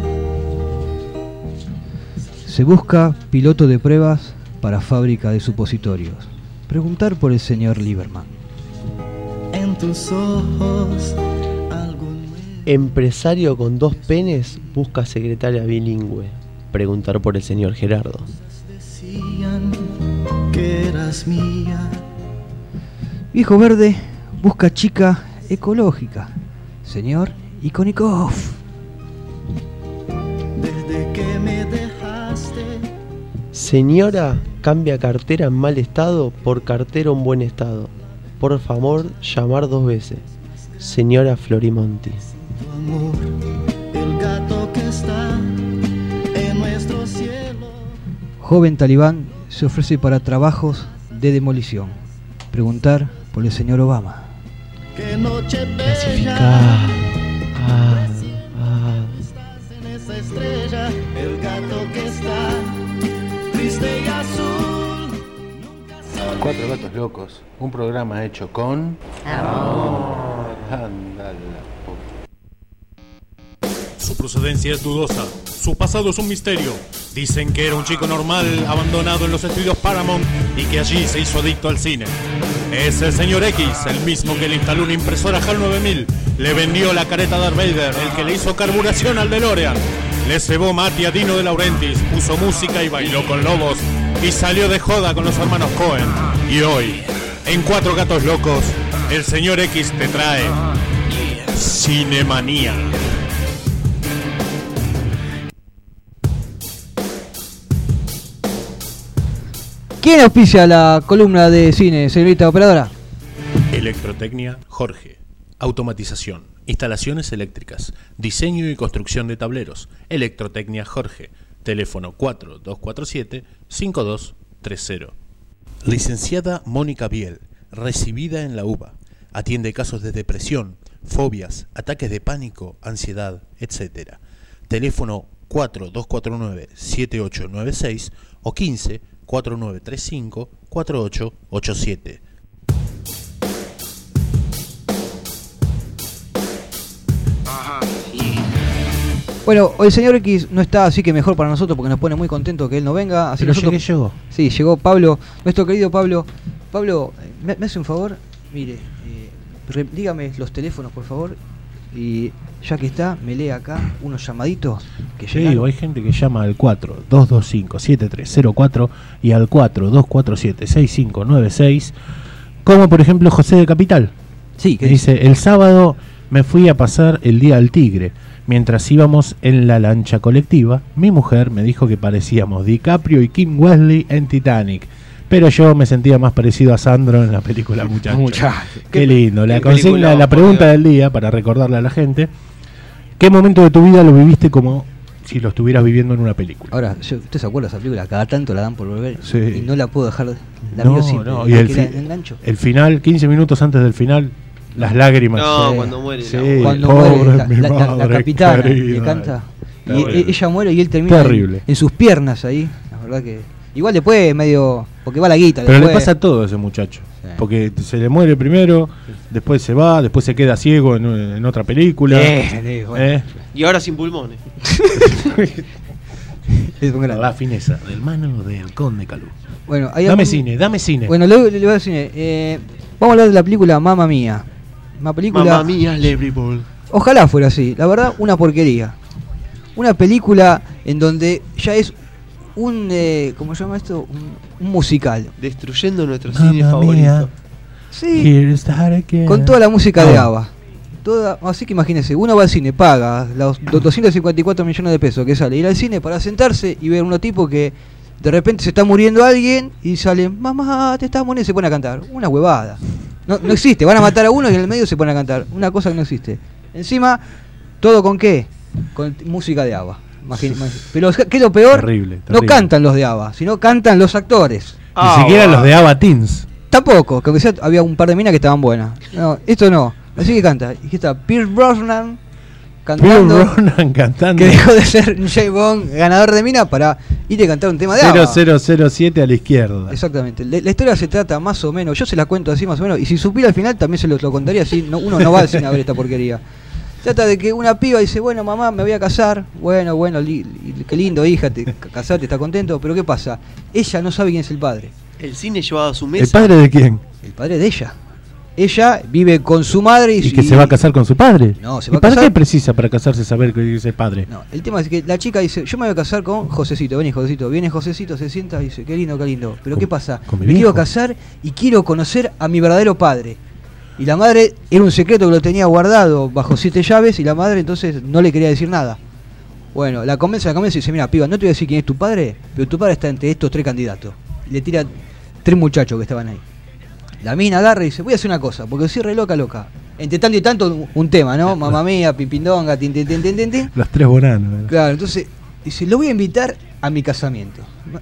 Se busca piloto de pruebas para fábrica de supositorios. Preguntar por el señor Lieberman. En tus ojos algo nuevo. Empresario con 2 penes busca secretaria bilingüe. Preguntar por el señor Gerardo. Decían que eras mía. Viejo verde busca chica ecológica. Señor Ikonikov. Desde que me dejaste. Señora cambia cartera en mal estado por cartera en buen estado. Por favor, llamar 2 veces. Señora Florimonti. Tu amor, el gato que está en nuestro cielo. Joven talibán se ofrece para trabajos de demolición. Preguntar por el señor Obama. Qué noche bella. Clasificado. Estás en esa estrella, el gato que está triste y azul. Nunca se 4 gatos locos, un programa hecho con amor. Ándala. Su procedencia es dudosa, su pasado es un misterio. Dicen que era un chico normal, abandonado en los estudios Paramount y que allí se hizo adicto al cine. Es el señor X, el mismo que le instaló una impresora HAL 9000, le vendió la careta Darth Vader, el que le hizo carburación al DeLorean, le cebó mate a Dino De Laurentiis, puso música y bailó con lobos y salió de joda con los hermanos Cohen. Y hoy, en 4 gatos locos, el señor X te trae Cinemanía. ¿Quién auspicia la columna de cine, señorita operadora? Electrotecnia Jorge. Automatización, instalaciones eléctricas, diseño y construcción de tableros. Electrotecnia Jorge. Teléfono 4247-5230. Licenciada Mónica Biel, recibida en la UBA. Atiende casos de depresión, fobias, ataques de pánico, ansiedad, etc. Teléfono 4249-7896 o 15-4935-4887. Bueno, el señor X no está, así que mejor para nosotros porque nos pone muy contento que él no venga. Así Pero nosotros... llegó. Sí, llegó Pablo, nuestro querido Pablo. Pablo, ¿me hace un favor? Mire, dígame los teléfonos, por favor. Y ya que está, me lee acá unos llamaditos que Sí, llegaron. hay gente que llama al 4225-7304 y al 4247-6596, como por ejemplo José de Capital. Sí, que Que dice: el sábado me fui a pasar el día al Tigre. Mientras íbamos en la lancha colectiva, mi mujer me dijo que parecíamos DiCaprio y Kim Wesley en Titanic. Pero yo me sentía más parecido a Sandro en la película Muchacho. Qué lindo. La qué consigna, peliculón, la por pregunta Dios. del día, para recordarle a la gente: ¿qué momento de tu vida lo viviste como si lo estuvieras viviendo en una película? Ahora, ¿usted se acuerda de esa película? Cada tanto la dan por volver Sí. y no la puedo dejar. La No, miro siempre. no, y porque el la fi- engancho. El final, 15 minutos antes del final, las lágrimas. No, Sí. cuando muere. Sí. la Cuando pobre muere mi la madre capitana querida. le canta y Terrible. ella muere y él termina Terrible. en sus piernas ahí. La verdad que igual después medio porque va la guita. Pero después. le pasa todo a ese muchacho. Sí. Porque se le muere primero, después se va, después se queda ciego en otra película. Bueno. Y ahora sin pulmones. Es un gran- La fineza del mano del Conde Calú. Bueno, hay Dame algún- cine. Bueno, le voy a decir, vamos a hablar de la película Mamma Mía. Una película, Mamma mía, Larry Ball. ojalá fuera así, la verdad, una porquería. Una película en donde ya es un, ¿cómo se llama esto? Un musical. Destruyendo nuestro cine Mamma favorito. mía. Sí, Here's that again. con toda la música de Ah. ABBA. Así que imagínense, uno va al cine, paga los 254 millones de pesos que sale, ir al cine para sentarse y ver unos tipos que de repente se está muriendo alguien y salen, mamá, te estás muriendo, y se pone a cantar. Una huevada. No existe, van a matar a uno y en el medio se pone a cantar. Una cosa que no existe. Encima, ¿todo con qué? Con música de ABBA. Pero ¿qué es lo peor? Terrible, No terrible. cantan los de ABBA, sino cantan los actores. Ni siquiera los de ABBA Teens. Tampoco, que aunque sea, había un par de minas que estaban buenas. No, esto no. Así que canta. Y aquí está Pierce Brosnan cantando. Pierce Brosnan cantando. Que dejó de ser James Bond ganador de mina para ir a cantar un tema de ABBA. 0007 a la izquierda. Exactamente. La historia se trata más o menos, yo se la cuento así más o menos, y si supiera al final también se lo contaría así, uno no va al cine a ver esta porquería. Trata de que una piba dice, bueno mamá, me voy a casar, bueno, qué lindo hija, casarte, está contento, pero ¿qué pasa? Ella no sabe quién es el padre. El cine llevado a su mesa. ¿El padre de quién? El padre de ella. Ella vive con su madre ¿Y que se va a casar con su padre? No, se ¿Y va a para casar- qué precisa para casarse saber que es el padre? No, el tema es que la chica dice, yo me voy a casar con Josecito, vení Josecito, viene Josecito, se sienta y dice, qué lindo, pero ¿qué pasa? con mi Me quiero viejo. casar y quiero conocer a mi verdadero padre. Y la madre era un secreto que lo tenía guardado bajo 7 llaves y la madre entonces no le quería decir nada. Bueno, la convence y dice, mira, piba, no te voy a decir quién es tu padre, pero tu padre está entre estos 3 candidatos. Y le tira 3 muchachos que estaban ahí. La mina agarra y dice, voy a hacer una cosa, porque soy re loca. Entre tanto y tanto un tema, ¿no? Mamá mía, pipindonga, tin. Los 3 bonanos. Claro, entonces dice, lo voy a invitar a mi casamiento.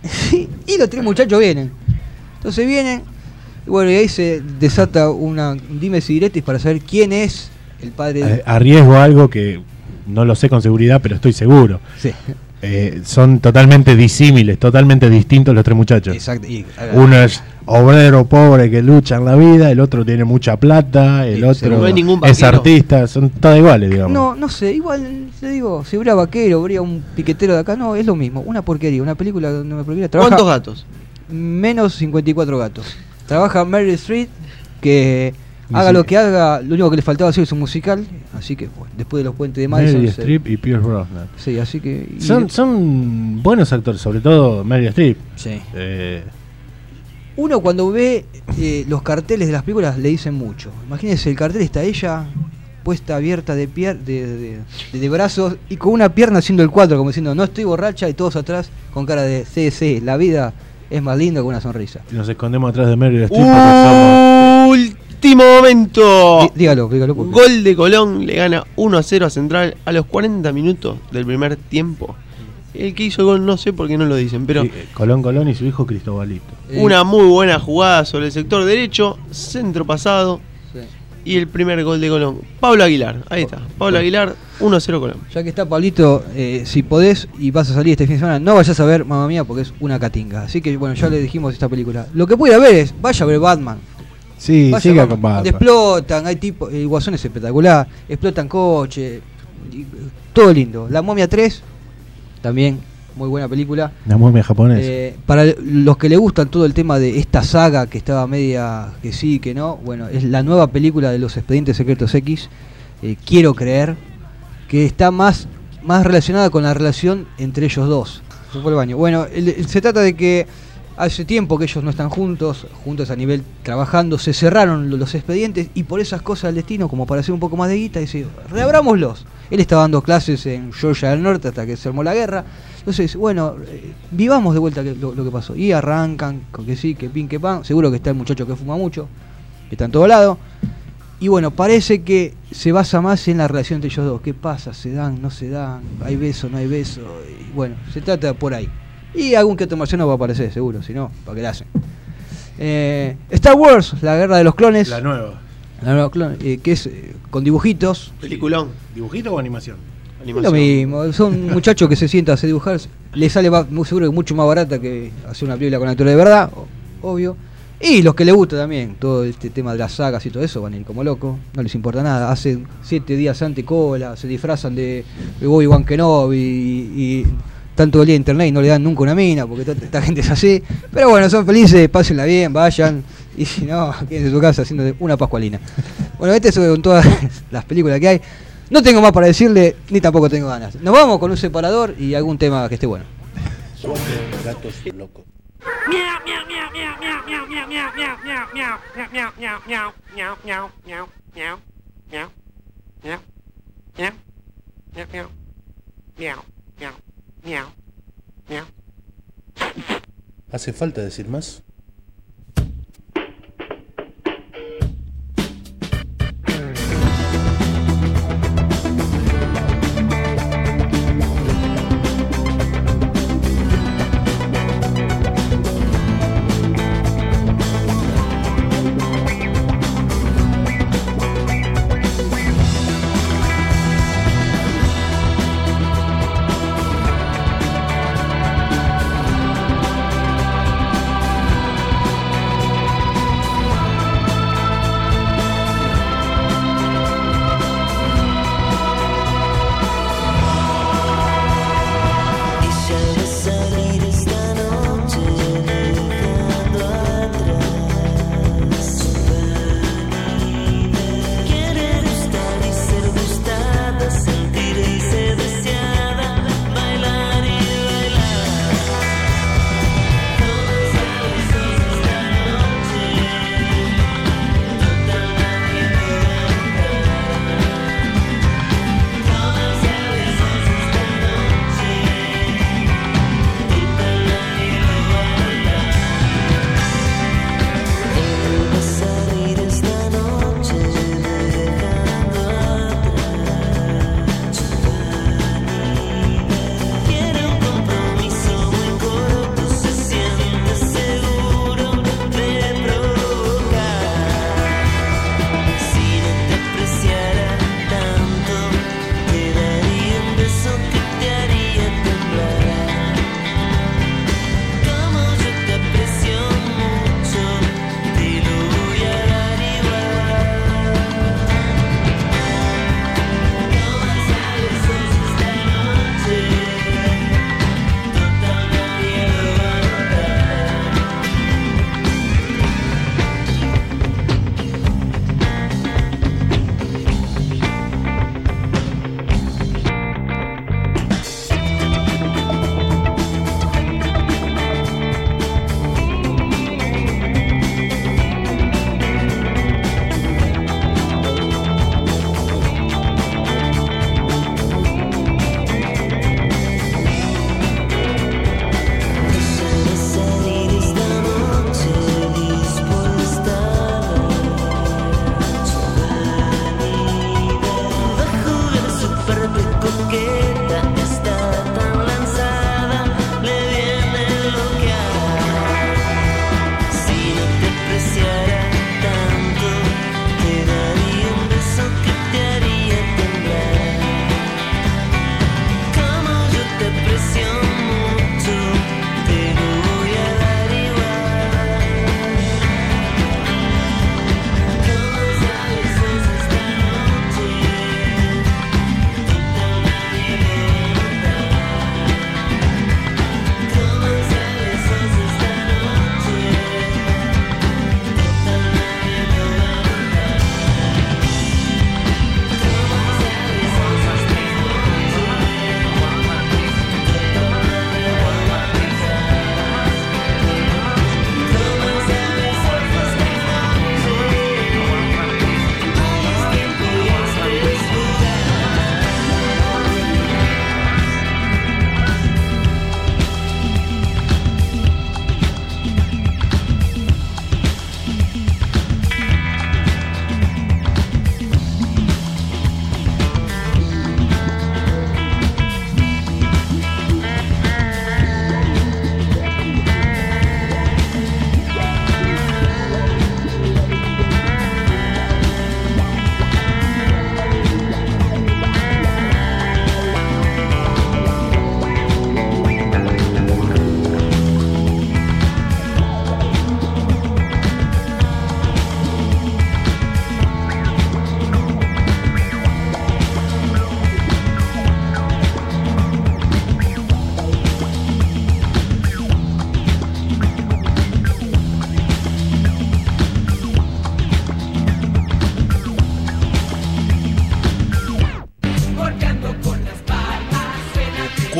Y los 3 muchachos vienen. Entonces vienen, y bueno, y ahí se desata una dimes y diretes para saber quién es el padre. Arriesgo algo que no lo sé con seguridad, pero estoy seguro. Sí, Son totalmente disímiles, totalmente distintos los 3 muchachos. exacto. Uno es obrero pobre que lucha en la vida, el otro tiene mucha plata, el Sí, otro no hay ningún es vaquero. artista, son todas iguales, digamos. No sé, igual te digo, si hubiera vaquero, habría un piquetero de acá, no, es lo mismo, una porquería, una película donde me porquería. Trabaja ¿Cuántos gatos? menos 54 gatos. Trabaja Meryl Streep, que Sí, haga sí. lo que haga, lo único que le faltaba hacer es un musical, así que bueno, después de los puentes de Madison. Meryl Streep y Pierce Brosnan. Sí, así que. Son buenos actores, sobre todo Meryl Streep. Sí. Eh, Uno cuando ve los carteles de las películas le dicen mucho. Imagínense, el cartel está ella puesta abierta de brazos y con una pierna haciendo el 4, como diciendo, no estoy borracha, y todos atrás con cara de, sí, la vida es más linda con una sonrisa. nos escondemos atrás de Meryl Streep porque somos... Último momento. Dígalo. Porque... Gol de Colón, le gana 1-0 a Central a los 40 minutos del primer tiempo. El que hizo el gol no sé por qué no lo dicen, pero Sí, Colón y su hijo Cristobalito. una muy buena jugada sobre el sector derecho, centro pasado Sí. y el primer gol de Colón. Pablo Aguilar, ahí está. Pablo Aguilar, 1-0 Colón. Ya que está Pablito, si podés y vas a salir este fin de semana, no vayas a ver Mamma Mía porque es una catinga. Así que bueno, ya le dijimos esta película. Lo que puede ver es, vaya a ver Batman. Sí, Vaya, siga vamos, con Batman. donde explotan, hay tipo, el Guasón es espectacular, explotan coche, todo lindo. La Momia 3, también muy buena película. La momia japonesa. Para los que le gustan todo el tema de esta saga que estaba media que sí, que no, bueno, es la nueva película de los Expedientes Secretos X. Quiero creer que está más relacionada con la relación entre ellos dos. Se fue al baño. Bueno, se trata de que hace tiempo que ellos no están juntos a nivel trabajando, se cerraron los expedientes y por esas cosas del destino, como para hacer un poco más de guita, dice, reabrámoslos. Él estaba dando clases en Georgia del Norte hasta que se armó la guerra. Entonces, bueno, vivamos de vuelta lo que pasó. Y arrancan con que sí, que pin, que pan. Seguro que está el muchacho que fuma mucho, que está en todo lado. Y bueno, parece que se basa más en la relación entre ellos dos. ¿Qué pasa? ¿Se dan? ¿No se dan? ¿Hay beso? ¿No hay beso? Y bueno, se trata por ahí. Y algún que otro marciano va a aparecer, seguro. Si no, ¿para qué la hacen? Star Wars, la guerra de los clones. La nueva. La nueva clon, que es con dibujitos. Peliculón. ¿Dibujito o animación? Es lo mismo, son muchachos que se sientan a hacer dibujar. Le sale muy seguro que mucho más barata que hacer una película con actores de verdad, obvio. Y los que les gusta también, todo este tema de las sagas y todo eso, van a ir como locos, no les importa nada. Hacen 7 días antes cola, se disfrazan de Obi-Wan Kenobi y están todo el día en internet y no le dan nunca una mina, porque esta gente es así. Pero bueno, son felices, pásenla bien, vayan. Y si no, quédense en su casa haciendo una pascualina. Bueno, este es con todas las películas que hay. No tengo más para decirle, ni tampoco tengo ganas. Nos vamos con un separador y algún tema que esté bueno. Cuatro gatos locos. ¿Hace falta decir más?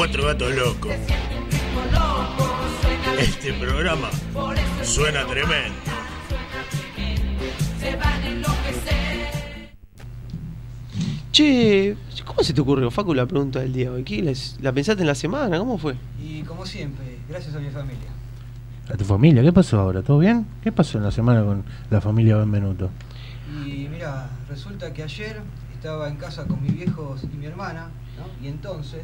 Cuatro Gatos Locos. Este programa suena tremendo. Che, ¿cómo se te ocurrió, Facu, la pregunta del día hoy? ¿La pensaste en la semana? ¿Cómo fue? Y como siempre, gracias a mi familia. ¿A tu familia? ¿Qué pasó ahora? ¿Todo bien? ¿Qué pasó en la semana con la familia Benvenuto? Y mira, resulta que ayer estaba en casa con mis viejos y mi hermana, ¿no? Y entonces...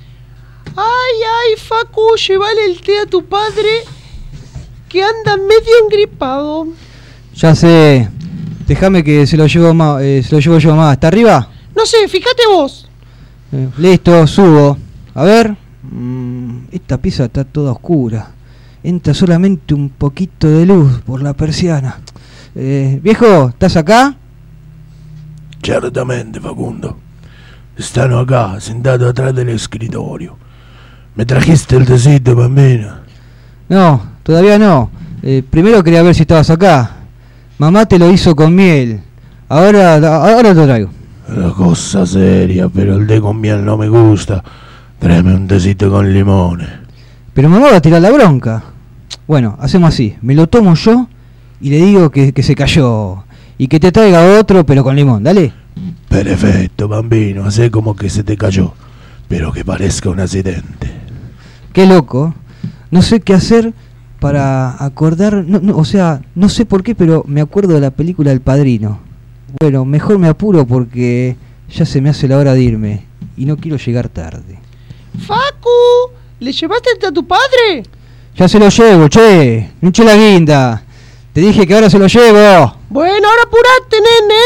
Ay, Facu, llévale el té a tu padre que anda medio engripado. Ya sé, déjame que se lo llevo yo más. ¿Está arriba? No sé, fíjate vos. Listo, subo. A ver. Esta pieza está toda oscura. Entra solamente un poquito de luz por la persiana. Viejo, ¿estás acá? Certamente, Facundo. Stanno acá, sentato atrás del escritorio. ¿Me trajiste el tecito, bambino? No, todavía no. Primero quería ver si estabas acá. Mamá te lo hizo con miel. Ahora te traigo. La cosa seria, pero el té con miel no me gusta. Tráeme un tecito con limón. Pero mamá va a tirar la bronca. Bueno, hacemos así. Me lo tomo yo y le digo que se cayó. Y que te traiga otro, pero con limón. Dale. Perfecto, bambino. Hacé como que se te cayó, pero que parezca un accidente. Qué loco. No sé qué hacer para acordar... no sé por qué, pero me acuerdo de la película El Padrino. Bueno, mejor me apuro porque ya se me hace la hora de irme y no quiero llegar tarde. Facu, ¿le llevaste el té a tu padre? Ya se lo llevo, che. No eché la guinda. Te dije que ahora se lo llevo. Bueno, ahora apurate,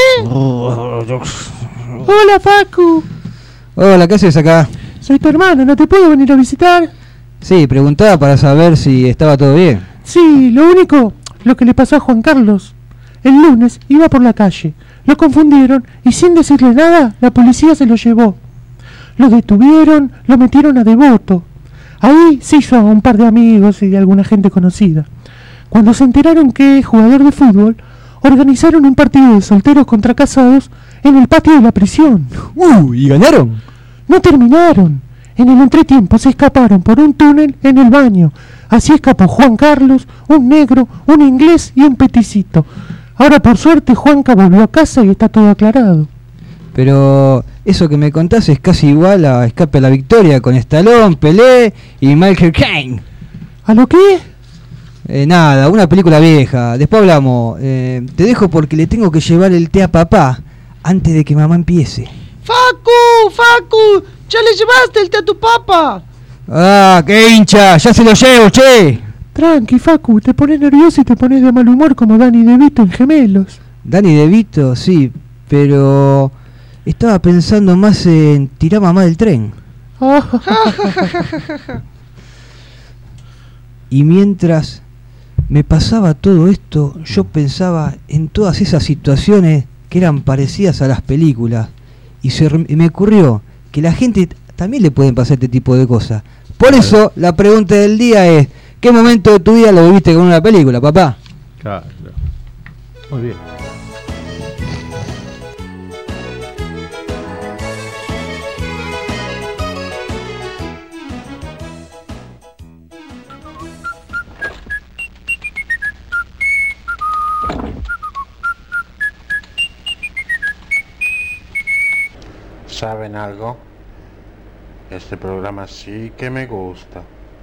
nene. Hola, Facu. Hola, ¿qué haces acá? Soy tu hermano, ¿no te puedo venir a visitar? Sí, preguntaba para saber si estaba todo bien. Sí, lo que le pasó a Juan Carlos. El lunes iba por la calle, lo confundieron y sin decirle nada, la policía se lo llevó. Lo detuvieron, lo metieron a Devoto. Ahí se hizo a un par de amigos y de alguna gente conocida. Cuando se enteraron que es jugador de fútbol, organizaron un partido de solteros contra casados en el patio de la prisión. ¿Y ganaron? No terminaron. En el entretiempo se escaparon por un túnel en el baño. Así escapó Juan Carlos, un negro, un inglés y un peticito. Ahora por suerte Juanca volvió a casa y está todo aclarado. Pero eso que me contás es casi igual a Escape a la Victoria con Stallone, Pelé y Michael Caine. ¿A lo qué? Nada, una película vieja. Después hablamos. Te dejo porque le tengo que llevar el té a papá antes de que mamá empiece. Facu, ya le llevaste el té a tu papá. ¡Ah, qué hincha! ¡Ya se lo llevo, che! Tranqui, Facu, te pones nervioso y te pones de mal humor como Danny DeVito en Gemelos. Danny DeVito, sí, pero estaba pensando más en tirar mamá del tren. Y mientras me pasaba todo esto, yo pensaba en todas esas situaciones que eran parecidas a las películas. Y me ocurrió que la gente también le pueden pasar este tipo de cosas. Por eso la pregunta del día es: ¿qué momento de tu vida lo viviste con una película, papá? Claro. Muy bien. ¿Saben algo? Este programa sí que me gusta.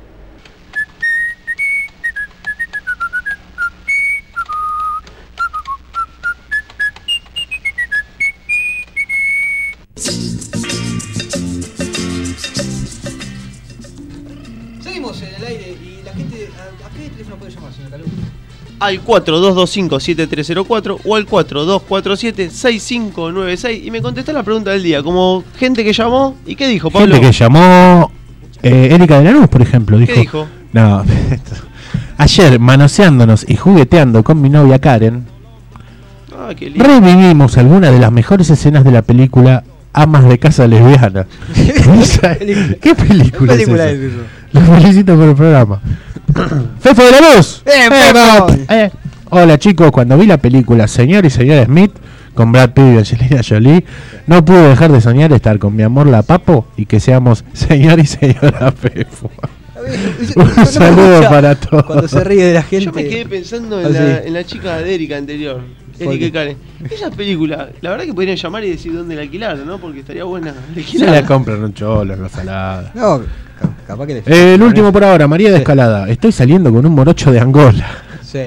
Seguimos en el aire y la gente... ¿A qué teléfono puede llamar, señor Calú? Al 4225-7304 o al 4247-6596 y me contestó la pregunta del día, como gente que llamó. ¿Y qué dijo, Pablo? Gente que llamó, Erika de Lanús, por ejemplo, dijo. ¿Qué dijo? No, ayer manoseándonos y jugueteando con mi novia Karen, Qué lindo. revivimos algunas de las mejores escenas de la película Amas de Casa Lesbiana. ¿Qué película es esa? Los felicito por el programa. ¡Fefo de la Luz! ¡Fefo! Hola chicos, cuando vi la película Señor y Señora Smith, con Brad Pitt y Angelina Jolie, no pude dejar de soñar estar con mi amor la Papo y que seamos señor y señora Fefo. Un saludo para todos. Cuando se ríe de la gente. Yo me quedé pensando en la chica de Erika anterior, ¿Por qué? Erika Karen. Esa película, la verdad que podrían llamar y decir dónde la alquilaron, ¿no? Porque estaría buena Se alquilar. la compran un cholo, en la salada. No, capaz que le. El último por ahora, María de Escalada. Estoy saliendo con un morocho de Angola Sí.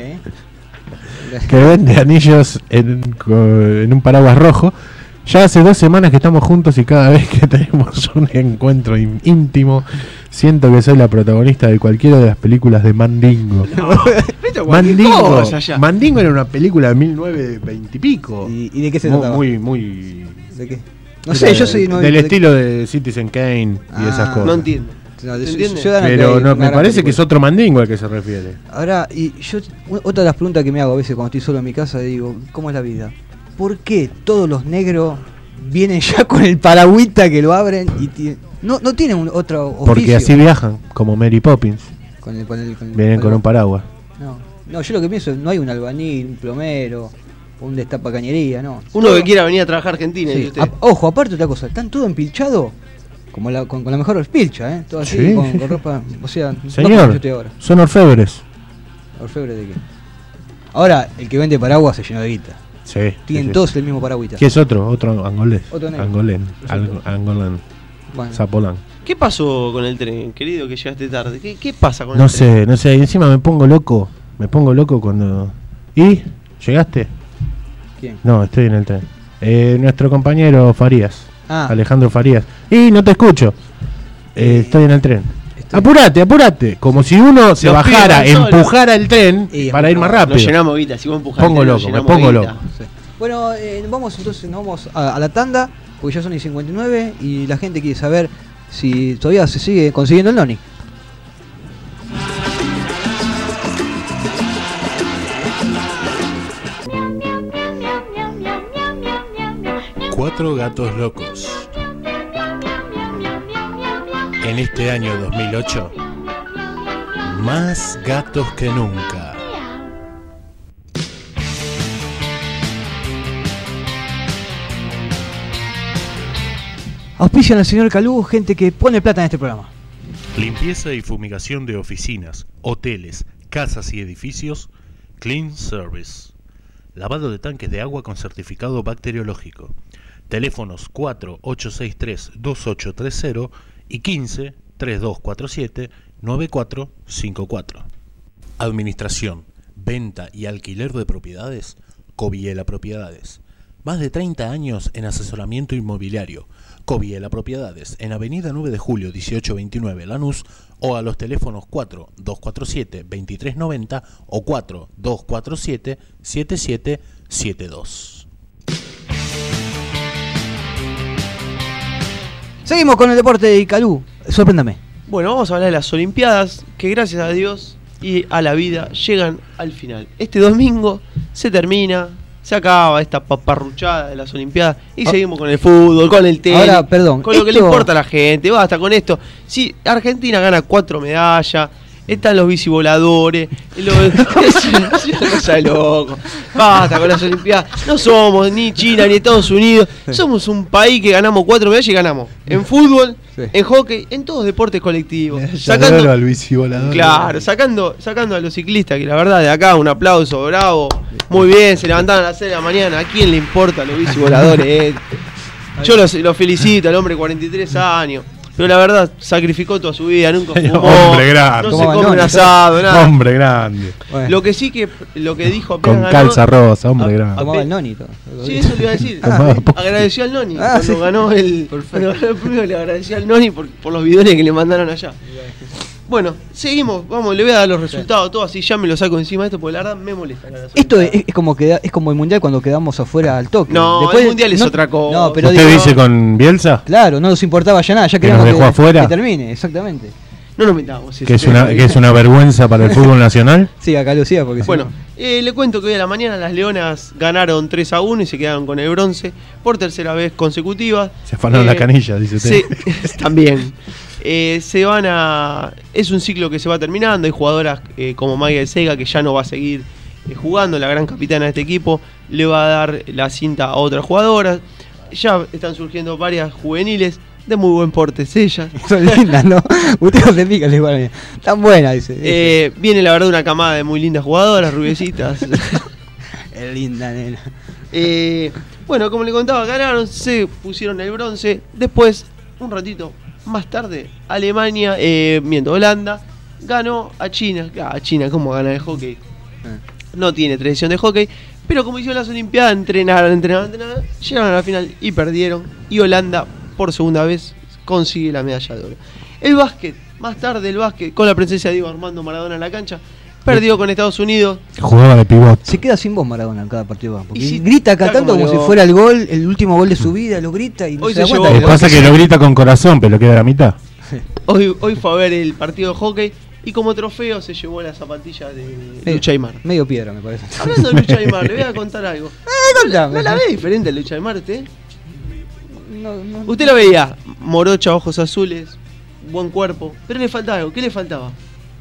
que vende anillos en un paraguas rojo. Ya hace 2 semanas que estamos juntos y cada vez que tenemos un encuentro íntimo, siento que soy la protagonista de cualquiera de las películas de Mandingo. Vete a cualquier Mandingo, cosa ya. Mandingo era una película de 1920 y pico. ¿Y de qué se Muy, trataba? muy ¿De qué? No sé, yo soy. del estilo de Citizen Kane y esas cosas. No entiendo. No, ¿Se yo- entiende? yo- Pero no, una me gran parece que película. es otro Mandingo al que se refiere. Ahora, y yo, otra de las preguntas que me hago a veces cuando estoy solo en mi casa, digo, ¿cómo es la vida? ¿Por qué todos los negros vienen ya con el paragüita que lo abren y no tienen otro oficio? Porque así viajan, como Mary Poppins. Vienen con un paraguas. No, yo lo que pienso es, no hay un albañil, un plomero, un destapacañería, no. Uno que quiera venir a trabajar a Argentina, Sí. dice usted. Ojo, aparte otra cosa, están todos empilchados como con la mejor pilcha, ¿eh? Todo así, Sí. con ropa, o sea, no como yo Señor, estoy ahora. son orfebres. ¿Orfebre de qué? Ahora, el que vende paraguas se llenó de guita. Sí. Tienen sí. todos el mismo paragüita. ¿Qué es otro? Otro angolés. Otro negro. Angolén. Otro. Angolán. Bueno, Zapolán. ¿Qué pasó con el tren, querido, que llegaste tarde? ¿Qué pasa con No el tren? sé, no sé. Y encima me pongo loco. Me pongo loco cuando. ¿Y? ¿Llegaste? ¿quién? No, estoy en el tren. Nuestro compañero Farías. Ah, Alejandro Farías. Y no te escucho. Estoy en el tren. Apurate, apurate. Como si uno se Los bajara, pibes van solos. empujara el tren Y para ir más Nos rápido. llenamos guita, si vos empujás Pongo el tren, loco, nos me llenamos pongo guita. loco. sí. Bueno, nos vamos a la tanda, porque ya son y 59 y la gente quiere saber si todavía se sigue consiguiendo el noni. Cuatro gatos locos. En este año 2008, más gatos que nunca. Auspician al señor Calú, gente que pone plata en este programa. Limpieza y fumigación de oficinas, hoteles, casas y edificios. Clean Service. Lavado de tanques de agua con certificado bacteriológico. Teléfonos 4863-2830 y 15-3247-9454. Administración, venta y alquiler de propiedades. Coviela Propiedades. Más de 30 años en asesoramiento inmobiliario. Coviela Propiedades, en Avenida 9 de Julio 1829 Lanús, o a los teléfonos 4247-2390 o 4247-7772. Seguimos con el deporte de Calú. Sorpréndame. Bueno, vamos a hablar de las Olimpiadas, que gracias a Dios y a la vida llegan al final. Este domingo se termina, se acaba esta paparruchada de las Olimpiadas y seguimos con el fútbol, con el tenis, Ahora, perdón, con lo que le esto- importa a la gente. Basta con esto. Si Argentina gana 4 medallas, están los bicivoladores, es una cosa de loco. Basta con las Olimpiadas. No somos ni China ni Estados Unidos. Somos un país que ganamos 4 medallas y ganamos en fútbol, Sí. en hockey, en todos deportes colectivos. Sacando al bicivolador. Claro, sacando a los ciclistas, que la verdad de acá un aplauso, bravo, muy bien, se levantaron a las 6 de la mañana. ¿A quién le importa los bicivoladores? Yo los felicito al hombre de 43 años, pero la verdad sacrificó toda su vida, nunca fumó, Hombre grande. no se Tomaba come un noche, asado, nada. Hombre grande. Bueno, Lo que sí que lo que dijo Con apenas ganó, calza rosa, hombre a- grande. tomaba el noni. Todo. Sí, eso le iba a decir. Tomaba poco. Agradeció al Noni. Ah, Cuando sí. ganó el premio, le agradeció al Noni por los bidones que le mandaron allá. Bueno, seguimos. Vamos, le voy a dar los resultados, todo así. Ya me lo saco encima de esto porque la verdad me molesta. Esto es como es como el mundial cuando quedamos afuera al toque. No, el mundial es otra cosa. No, pero ¿Usted digo, dice con Bielsa? claro, no nos importaba ya nada, ya ¿Que queríamos nos dejó afuera? que termine, exactamente. No nos metamos. Que es una vergüenza para el fútbol nacional. Sí, acá Lucía, porque si Bueno, no- le cuento que hoy a la mañana las Leonas ganaron 3-1 y se quedaron con el bronce por tercera vez consecutiva. Se afanaron la canilla, dice usted. Sí, también. Se van a. Es un ciclo que se va terminando. Hay jugadoras como Maggie Sega que ya no va a seguir jugando, la gran capitana de este equipo. le va a dar la cinta a otras jugadoras. Ya están surgiendo varias juveniles de muy buen porte, ellas. Son lindas, ¿no? Usted no se pica igual. Tan buena, dice. Viene la verdad una camada de muy lindas jugadoras, rubiecitas. Es linda, nena. Bueno, como le contaba, ganaron, se pusieron el bronce. Después, un ratito más tarde, Alemania, Holanda, ganó a China. China, ¿cómo gana el hockey? No tiene tradición de hockey. Pero como hicieron las Olimpiadas, entrenaron, llegaron a la final y perdieron. Y Holanda, por segunda vez, consigue la medalla de oro. El básquet, más tarde el básquet, con la presencia de Diego Armando Maradona en la cancha, perdió con Estados Unidos. Jugaba de pivot. Se queda sin voz Maradona en cada partido. Porque Y grita cantando como si fuera el gol, el último gol de su vida, lo grita y no Hoy se da se cuenta. llevó- Lo que pasa es que lo grita con corazón, pero queda a la mitad. Hoy fue a ver el partido de hockey y como trofeo se llevó las zapatillas de Lucha Aymar. Medio piedra, me parece. Hablando de Lucha Aymar, le voy a contar algo. Contame. ¿No la ve diferente a Lucha Aymar usted? No. Usted lo veía, morocha, ojos azules, buen cuerpo, pero le faltaba algo. ¿Qué le faltaba?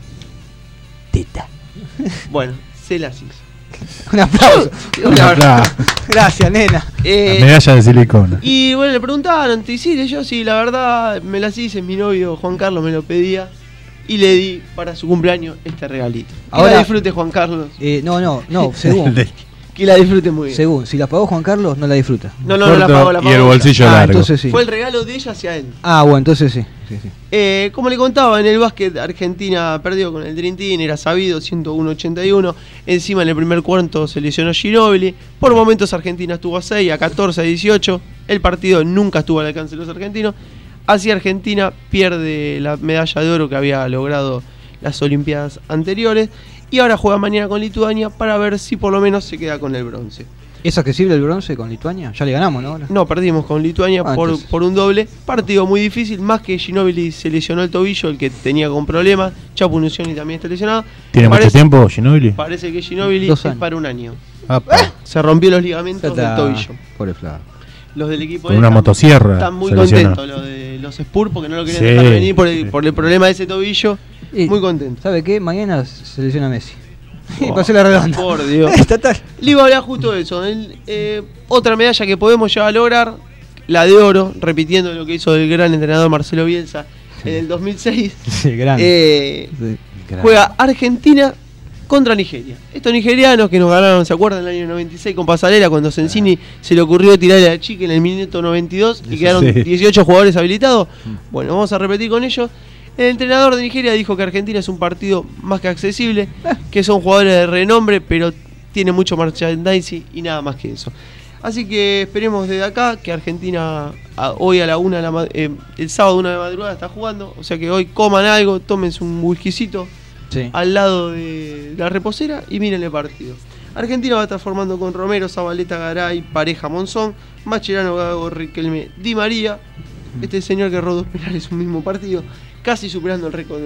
Teta. Bueno, se las hizo. Un aplauso. Un aplauso. Gracias, nena. La medalla de silicona. Y bueno, le preguntaron, ¿te hiciste? Yo sí, la verdad me las hice, mi novio Juan Carlos me lo pedía y le di para su cumpleaños este regalito. Que Ahora- la disfrute Juan Carlos, No, según. que la disfrute muy bien. Según, si la pagó Juan Carlos, no la disfruta. No la pagó, la Y pagó. el bolsillo Ah, largo. entonces sí. Fue el regalo de ella hacia él. Bueno, entonces sí. Como le contaba, en el básquet Argentina perdió con el Dream Team, era sabido, 101-81. Encima en el primer cuarto se lesionó Ginóbili. Por momentos Argentina estuvo a 6, a 14, a 18. El partido nunca estuvo al alcance de los argentinos. Así Argentina pierde la medalla de oro que había logrado las Olimpiadas anteriores. Y ahora juega mañana con Lituania para ver si por lo menos se queda con el bronce. ¿Es accesible el bronce con Lituania? Ya le ganamos, ¿no? Ahora. No, perdimos con Lituania Entonces. por un doble. Partido muy difícil, más que Ginóbili se lesionó el tobillo, el que tenía con problemas. Chapu Nucioni también está lesionado. ¿Tiene mucho tiempo, Ginóbili? Parece que Ginóbili 2 es años. para un año. Apa. Se rompió los Ya ligamentos está. del tobillo. Pobre Flaco. Los del equipo Con de una él motosierra están muy se lesionó. contentos los de los Spurs porque no lo querían Sí, dejar venir sí. por el problema de ese tobillo. Y, Muy contento. ¿Sabe qué? Mañana se lesiona Messi. Y Oh, pasó la redonda. por Dios. Total. Le iba a hablar justo de eso. Otra medalla que podemos llegar a lograr, la de oro, repitiendo lo que hizo el gran entrenador Marcelo Bielsa en el 2006. Sí, grande. Juega Argentina contra Nigeria. Estos nigerianos que nos ganaron, ¿se acuerdan? En el año 96 con Pasarela, cuando Sensini se le ocurrió tirarle a la chica en el minuto 92 y quedaron Sí. 18 jugadores habilitados. Bueno, vamos a repetir con ellos. El entrenador de Nigeria dijo que Argentina es un partido más que accesible, que son jugadores de renombre, pero tiene mucho merchandising y nada más que eso. Así que esperemos desde acá que Argentina hoy a la 1 de el sábado 1 de madrugada está jugando, o sea que hoy coman algo, tómense un whiskycito Sí. al lado de la reposera y miren el partido. Argentina va a estar formando con Romero, Zabaleta, Garay, Pareja, Monzón, Mascherano, Gago, Riquelme, Di María. Este señor que erró 2 penales en un mismo partido, casi superando el récord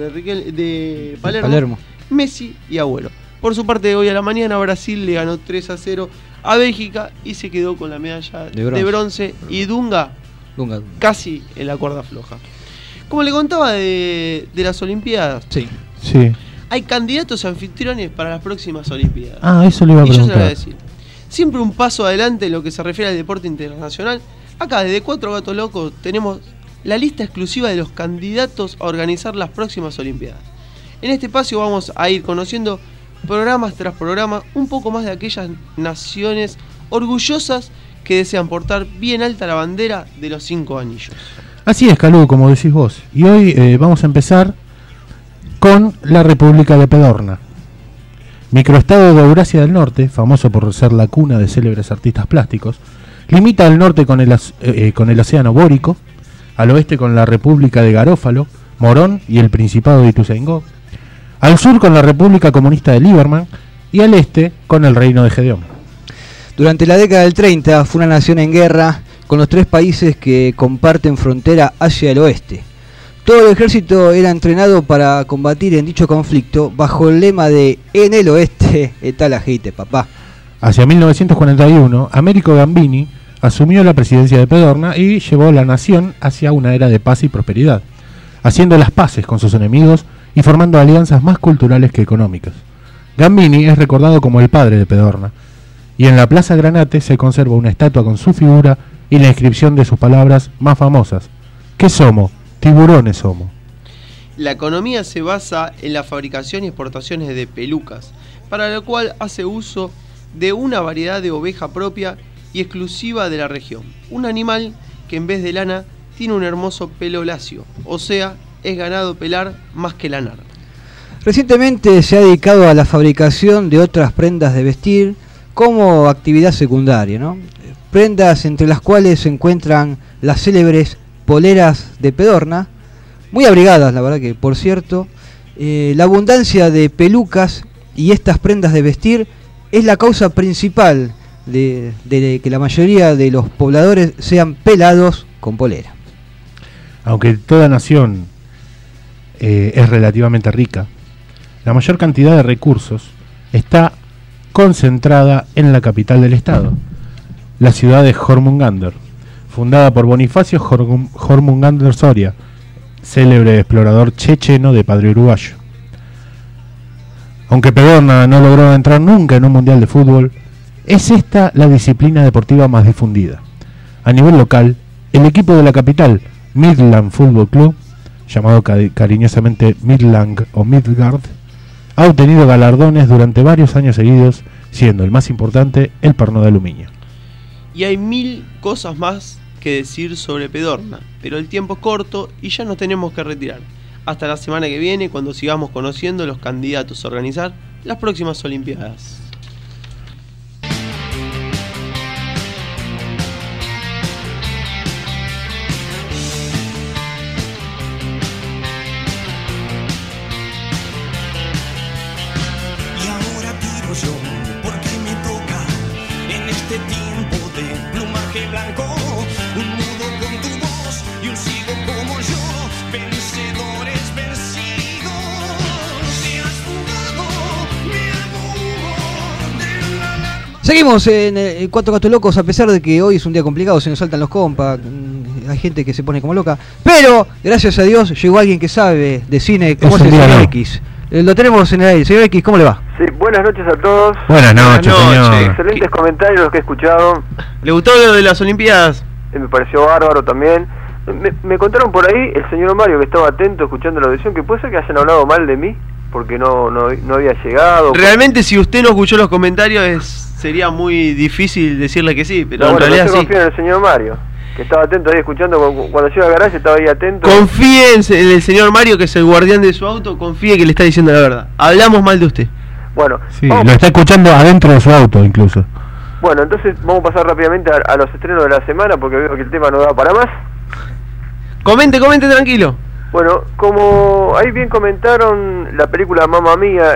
de Palermo, Messi y Agüero. Por su parte, hoy a la mañana Brasil le ganó 3-0 a Bélgica y se quedó con la medalla de bronce y Dunga casi en la cuerda floja. Como le contaba de las Olimpiadas, Sí. hay candidatos anfitriones para las próximas Olimpiadas. Eso le iba a Y yo se lo preguntar. voy a decir. Siempre un paso adelante en lo que se refiere al deporte internacional. Acá, desde Cuatro Gatos Locos, tenemos la lista exclusiva de los candidatos a organizar las próximas Olimpiadas. En este espacio vamos a ir conociendo programas tras programa un poco más de aquellas naciones orgullosas que desean portar bien alta la bandera de los 5 anillos. Así es, Calú, como decís vos. Y hoy vamos a empezar con la República de Pedorna. Microestado de Eurasia del Norte, famoso por ser la cuna de célebres artistas plásticos, limita al norte con el Océano Bórico, al oeste con la República de Garófalo, Morón y el Principado de Ituzaingó, al sur con la República Comunista de Lieberman y al este con el Reino de Gedeón. Durante la década del 30 fue una nación en guerra con los 3 países que comparten frontera hacia el oeste. Todo el ejército era entrenado para combatir en dicho conflicto bajo el lema de "En el oeste está la gente, papá". Hacia 1941, Américo Gambini asumió la presidencia de Pedorna y llevó la nación hacia una era de paz y prosperidad, haciendo las paces con sus enemigos y formando alianzas más culturales que económicas. Gambini es recordado como el padre de Pedorna, y en la Plaza Granate se conserva una estatua con su figura y la inscripción de sus palabras más famosas. ¿Qué somos? Tiburones somos. La economía se basa en la fabricación y exportaciones de pelucas, para lo cual hace uso de una variedad de oveja propia y exclusiva de la región. Un animal que en vez de lana tiene un hermoso pelo lacio, o sea, es ganado pelar más que lanar. Recientemente se ha dedicado a la fabricación de otras prendas de vestir como actividad secundaria, ¿no? Prendas entre las cuales se encuentran las célebres poleras de Pedorna, muy abrigadas, la verdad que, por cierto. La abundancia de pelucas y estas prendas de vestir es la causa principal de que la mayoría de los pobladores sean pelados con polera. Aunque toda nación es relativamente rica, la mayor cantidad de recursos está concentrada en la capital del estado, la ciudad de Jormungandr, fundada por Bonifacio Jormungandr Soria, célebre explorador checheno de padre uruguayo. Aunque Pedorna no logró entrar nunca en un mundial de fútbol, es esta la disciplina deportiva más difundida. A nivel local, el equipo de la capital, Midland Football Club, llamado cariñosamente Midland o Midgard, ha obtenido galardones durante varios años seguidos, siendo el más importante el perno de aluminio. Y hay 1000 cosas más que decir sobre Pedorna, pero el tiempo es corto y ya nos tenemos que retirar. Hasta la semana que viene, cuando sigamos conociendo los candidatos a organizar las próximas Olimpiadas. Y ahora tiro yo, porque me toca en este tiempo de plumaje blanco, un mudo con tu voz y un ciego como yo, vencedores vencidos. Te has fugado, mi amor, de la alarma. Seguimos en Cuatro Gatos Locos, a pesar de que hoy es un día complicado, se nos saltan los compas, hay gente que se pone como loca, pero gracias a Dios llegó alguien que sabe de cine, como es el señor X. Lo tenemos en el aire. Señor X, ¿cómo le va? Sí, buenas noches a todos. Buenas noches, señor. Excelentes comentarios los que he escuchado. ¿Le gustó lo de las Olimpiadas? Me pareció bárbaro también. Me contaron por ahí, el señor Mario, que estaba atento escuchando la audición, que puede ser que hayan hablado mal de mí, porque no había llegado. Realmente, si usted no escuchó los comentarios, sería muy difícil decirle que sí, pero No, en bueno, realidad yo sí. confío en el señor Mario, que estaba atento ahí escuchando. Cuando yo iba al garaje estaba ahí atento. Confíe en el señor Mario, que es el guardián de su auto, confíe que le está diciendo la verdad. Hablamos mal de usted. Bueno, Sí, lo está escuchando adentro de su auto incluso. bueno, entonces vamos a pasar rápidamente a los estrenos de la semana, porque veo que el tema no da para más. Comente tranquilo. Bueno, como ahí bien comentaron, la película Mamma Mía,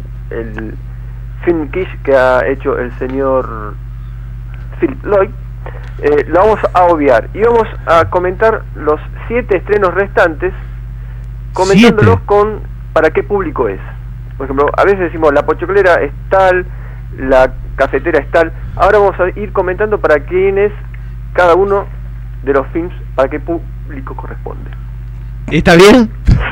el film Kish que ha hecho el señor Philip Lloyd, lo vamos a obviar y vamos a comentar los 7 estrenos restantes, comentándolos con para qué público es. Por ejemplo, a veces decimos la pochoclera es tal, la cafetera es tal. Ahora vamos a ir comentando para quién es cada uno de los films, para qué público corresponde. ¿Está bien?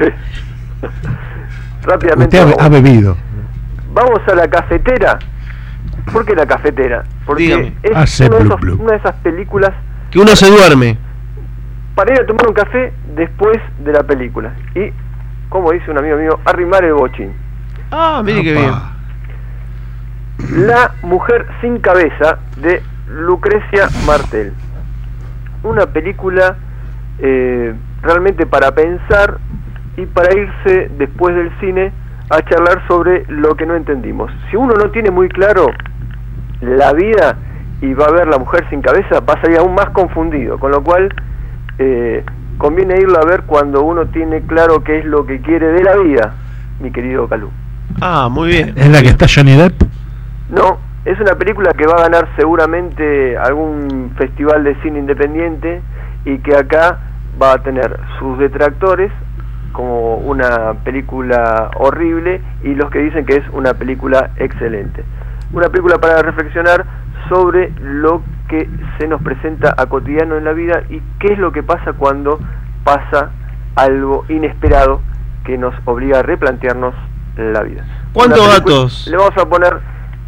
Sí. Rápidamente Usted ha bebido. vamos a la cafetera. ¿Por qué la cafetera? Porque Dígame. es Hace blu, blu. una de esas películas Que uno se duerme. para ir a tomar un café después de la película y, como dice un amigo mío, arrimar el bochín. Ah, mire qué bien. La mujer sin cabeza, de Lucrecia Martel. Una película realmente para pensar y para irse después del cine a charlar sobre lo que no entendimos. Si uno no tiene muy claro la vida y va a ver La mujer sin cabeza, va a salir aún más confundido, con lo cual conviene irlo a ver cuando uno tiene claro qué es lo que quiere de la vida, mi querido Calú. Ah, muy bien. ¿Es la que está Johnny Depp? No, es una película que va a ganar seguramente algún festival de cine independiente y que acá va a tener sus detractores como una película horrible y los que dicen que es una película excelente. Una película para reflexionar sobre lo que se nos presenta a cotidiano en la vida y qué es lo que pasa cuando pasa algo inesperado que nos obliga a replantearnos la vida. ¿Cuántos Una película- datos? Le vamos a poner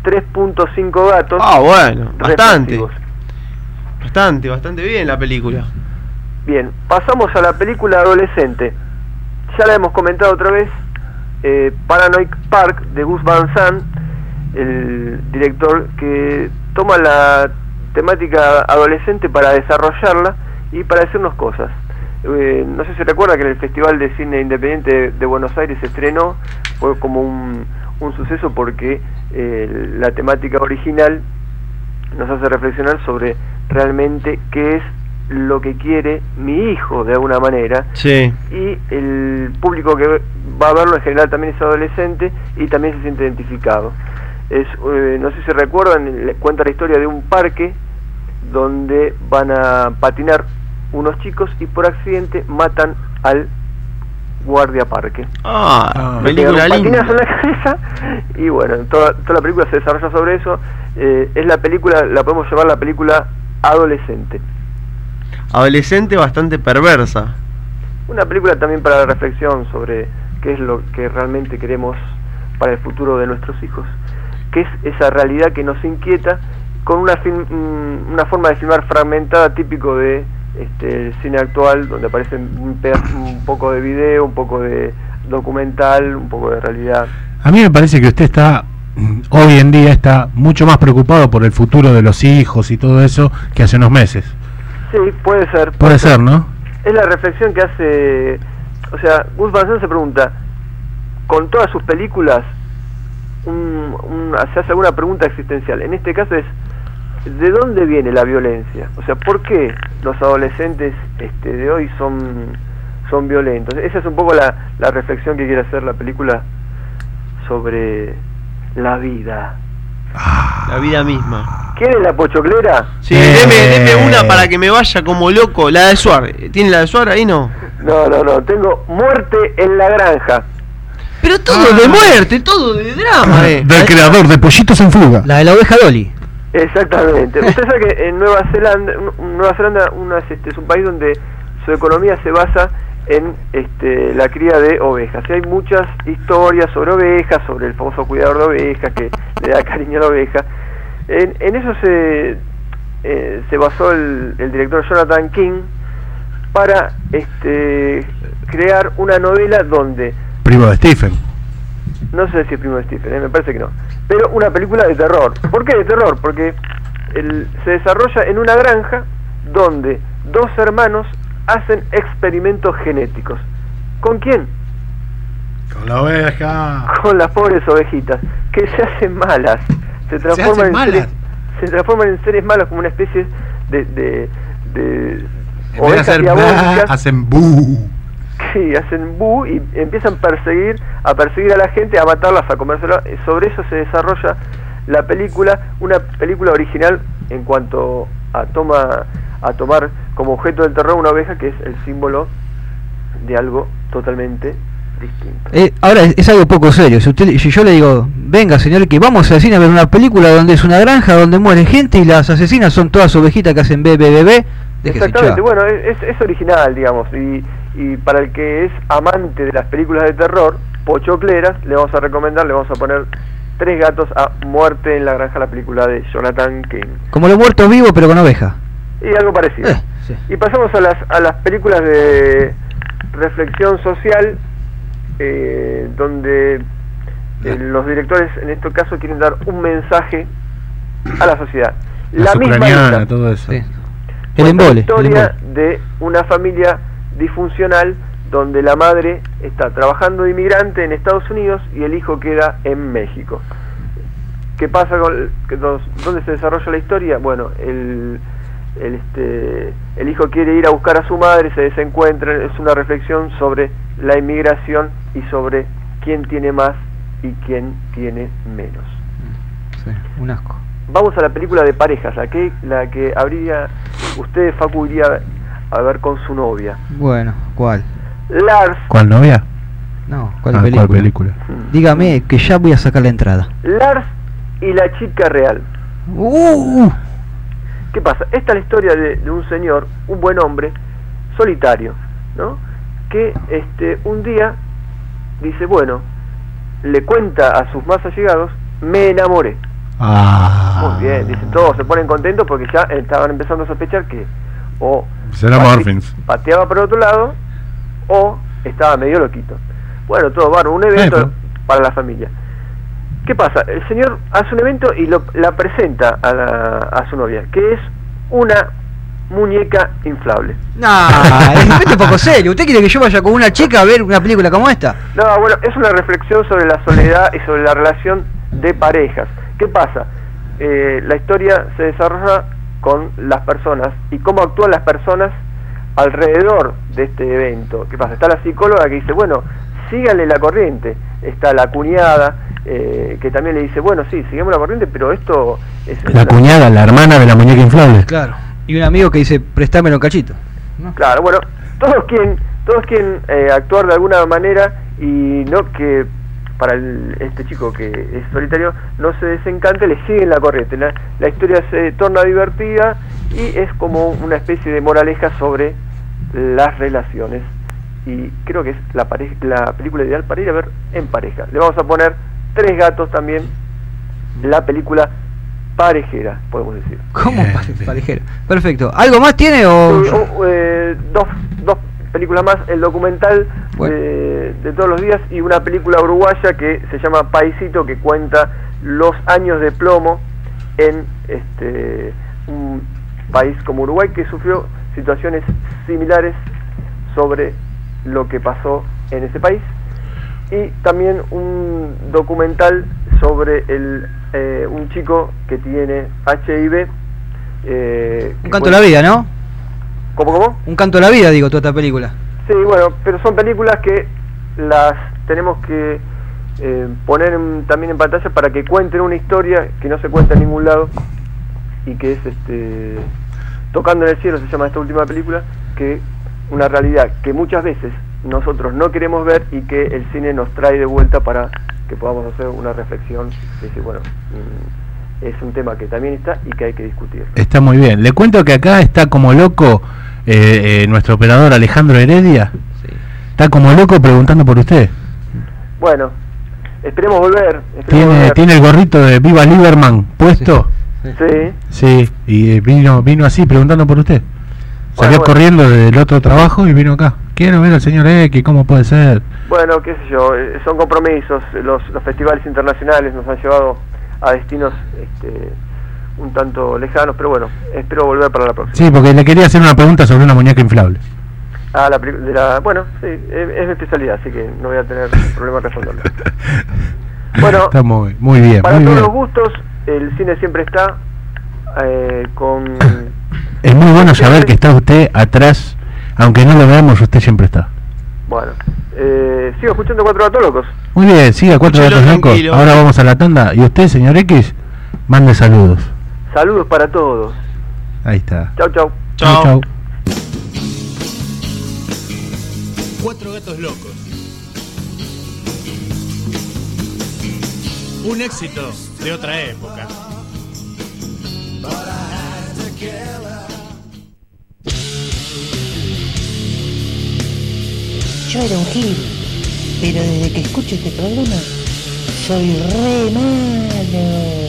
3.5 gatos. Ah, bueno, bastante. reflexivos. Bastante bien la película. Bien, pasamos a la película adolescente. Ya la hemos comentado otra vez, Paranoid Park, de Gus Van Sant, el director que toma la temática adolescente para desarrollarla y para decirnos cosas. No sé si recuerda que en el Festival de Cine Independiente de Buenos Aires se estrenó, fue como un suceso porque la temática original nos hace reflexionar sobre realmente qué es lo que quiere mi hijo, de alguna manera. Sí. Y el público que va a verlo en general también es adolescente y también se siente identificado. No sé si recuerdan, cuenta la historia de un parque donde van a patinar unos chicos y por accidente matan al guardia parque. Película Le pegan un linda. patinazo en la cabeza y bueno, toda la película se desarrolla sobre eso. Es la película, la podemos llamar la película adolescente. Adolescente bastante perversa. Una película también para la reflexión sobre qué es lo que realmente queremos para el futuro de nuestros hijos, qué es esa realidad que nos inquieta, con una forma de filmar fragmentada típico de el cine actual, donde aparece un poco de video, un poco de documental, un poco de realidad. A mí me parece que usted está, hoy en día, está mucho más preocupado por el futuro de los hijos y todo eso que hace unos meses. Sí, puede ser. Puede ser, ¿no? Es la reflexión que hace, o sea, Gus Van Sant se pregunta, con todas sus películas, se hace alguna pregunta existencial. En este caso es, ¿de dónde viene la violencia? O sea, ¿por qué los adolescentes de hoy son violentos? Esa es un poco la reflexión que quiere hacer la película sobre la vida. La vida misma. ¿Quiere la pochoclera? Sí, deme una para que me vaya como loco. La de Suar. ¿Tiene la de Suar ahí? No. No, tengo Muerte en la Granja. Pero todo de muerte, todo de drama. Del creador de Pollitos en Fuga. La de la oveja Dolly. Exactamente. Usted sabe que en Nueva Zelanda es un país donde su economía se basa en la cría de ovejas. Y hay muchas historias sobre ovejas, sobre el famoso cuidador de ovejas que le da cariño a la oveja. En eso se basó el director Jonathan King para crear una novela donde... Primo de Stephen. No sé si es primo de Stephen, me parece que no. Pero una película de terror. ¿Por qué de terror? Porque se desarrolla en una granja donde dos hermanos hacen experimentos genéticos. ¿Con quién? Con la oveja. Con las pobres ovejitas, que se hacen malas. Se transforman en seres malos, como una especie de ovejas diabólicas. Hacen bu. Sí, hacen bu y empiezan a perseguir a la gente, a matarlas, a comérsela. Sobre eso se desarrolla la película, una película original en cuanto a tomar como objeto del terror una oveja, que es el símbolo de algo totalmente distinto. Ahora es algo poco serio. Si yo le digo, venga señor, que vamos al cine a ver una película donde es una granja donde muere gente y las asesinas son todas ovejitas que hacen bebé. Exactamente, bueno, es original, digamos, y para el que es amante de las películas de terror, pochocleras, le vamos a poner 3 gatos a Muerte en la Granja, la película de Jonathan King. Como los muertos vivos, pero con oveja. Y algo parecido. Sí. Y pasamos a las películas de reflexión social, donde los directores, en este caso, quieren dar un mensaje a la sociedad. La misma ucraniana, lista. todo eso. Sí. La historia de una familia disfuncional donde la madre está trabajando de inmigrante en Estados Unidos y el hijo queda en México. ¿Qué pasa dónde se desarrolla la historia? Bueno, el hijo quiere ir a buscar a su madre, se desencuentran. Es una reflexión sobre la inmigración y sobre quién tiene más y quién tiene menos. Sí, un asco. Vamos a la película de parejas, la que habría usted, Facu, iría a ver con su novia. Bueno, ¿cuál? Lars. ¿Cuál novia? No, ¿cuál película? Dígame que ya voy a sacar la entrada. Lars y la chica real. ¿Qué pasa? Esta es la historia de un señor, un buen hombre, solitario, ¿no? Que un día dice, bueno, le cuenta a sus más allegados, me enamoré. Muy bien, dicen, todos se ponen contentos porque ya estaban empezando a sospechar que o será Morphins. pateaba por otro lado o estaba medio loquito. Bueno, todo bárbaro, un evento para la familia. ¿Qué pasa? El señor hace un evento y la presenta a su novia, que es una muñeca inflable. Es un poco serio. ¿Usted quiere que yo vaya con una chica a ver una película como esta? No, bueno, es una reflexión sobre la soledad y sobre la relación de parejas. ¿Qué pasa? La historia se desarrolla con las personas y cómo actúan las personas alrededor de este evento. ¿Qué pasa? Está la psicóloga que dice, bueno, síganle la corriente. Está la cuñada que también le dice, bueno, sí, sigamos la corriente, pero esto es... La cuñada, la hermana de la muñeca inflable. Claro. Y un amigo que dice, préstamelo un cachito, ¿no? Claro, bueno, todos quieren actuar de alguna manera y no que para este chico que es solitario no se desencante, le siguen la corriente. La historia se torna divertida y es como una especie de moraleja sobre las relaciones. Y creo que es la película ideal para ir a ver en pareja. Le vamos a poner 3 gatos también, la película parejera, podemos decir. ¿Cómo parejera? Perfecto. ¿Algo más tiene o...? Dos películas más, el documental de todos los días y una película uruguaya que se llama Paisito, que cuenta los años de plomo en un país como Uruguay que sufrió situaciones similares sobre lo que pasó en ese país, y también un documental sobre un chico que tiene HIV. Un canto a la vida, ¿no? ¿Cómo? Un canto a la vida, digo, toda esta película. Sí, bueno, pero son películas que las tenemos que poner también en pantalla para que cuenten una historia que no se cuenta en ningún lado y que es Tocando en el cielo, se llama esta última película, que una realidad que muchas veces nosotros no queremos ver y que el cine nos trae de vuelta para que podamos hacer una reflexión y decir, bueno, es un tema que también está y que hay que discutir. Está muy bien. Le cuento que acá está como loco nuestro operador Alejandro Heredia. Sí. Está como loco preguntando por usted. Bueno, esperemos volver. ¿Tiene el gorrito de Viva Lieberman puesto? Sí, y vino así preguntando por usted. Salió corriendo del otro trabajo y vino acá. Quiero ver al señor X, ¿cómo puede ser? Bueno, qué sé yo, son compromisos. Los festivales internacionales nos han llevado a destinos un tanto lejanos, pero bueno, espero volver para la próxima. Sí, porque le quería hacer una pregunta sobre una muñeca inflable. Bueno, sí, es mi especialidad, así que no voy a tener problema en responderlo. Bueno, está muy bien. Para muy todos bien. los gustos, el cine siempre está con... Es muy bueno saber que está usted atrás, aunque no lo veamos, usted siempre está. Bueno, sigo escuchando Cuatro Gatos Locos. Muy bien, siga Cuatro Gatos Locos. Ahora vamos a la tanda. Y usted, señor X, mande saludos. Saludos para todos. Ahí está. Chau. Cuatro Gatos Locos. Un éxito de otra época. Yo era un gil, pero desde que escucho este programa soy re malo.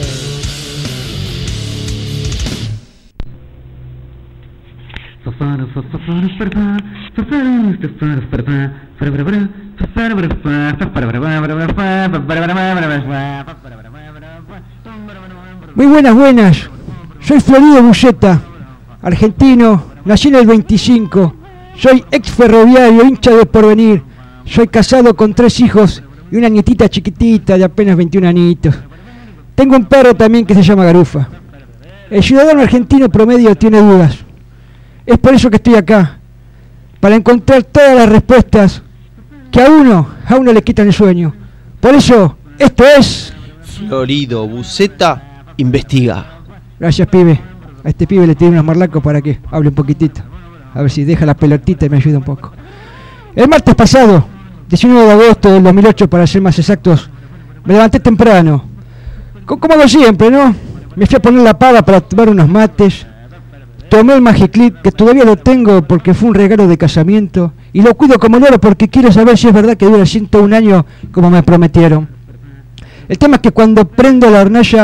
Muy buenas. Soy Florido Bulleta, argentino, nací en el 25. Soy ex ferroviario, hincha de Porvenir. Soy casado con 3 hijos y una nietita chiquitita de apenas 21 añitos. Tengo un perro también que se llama Garufa. El ciudadano argentino promedio tiene dudas. Es por eso que estoy acá, para encontrar todas las respuestas que a uno le quitan el sueño. Por eso, esto es... Florido Buceta investiga. Gracias, pibe. A este pibe le tiré unos marlacos para que hable un poquitito. A ver si deja la pelotita y me ayuda un poco. El martes pasado, 19 de agosto del 2008 para ser más exactos, me levanté temprano. Como hago siempre, ¿no? Me fui a poner la pava para tomar unos mates. Tomé el Magiclip, que todavía lo tengo porque fue un regalo de casamiento. Y lo cuido como el oro porque quiero saber si es verdad que dura 101 años como me prometieron. El tema es que cuando prendo la hornalla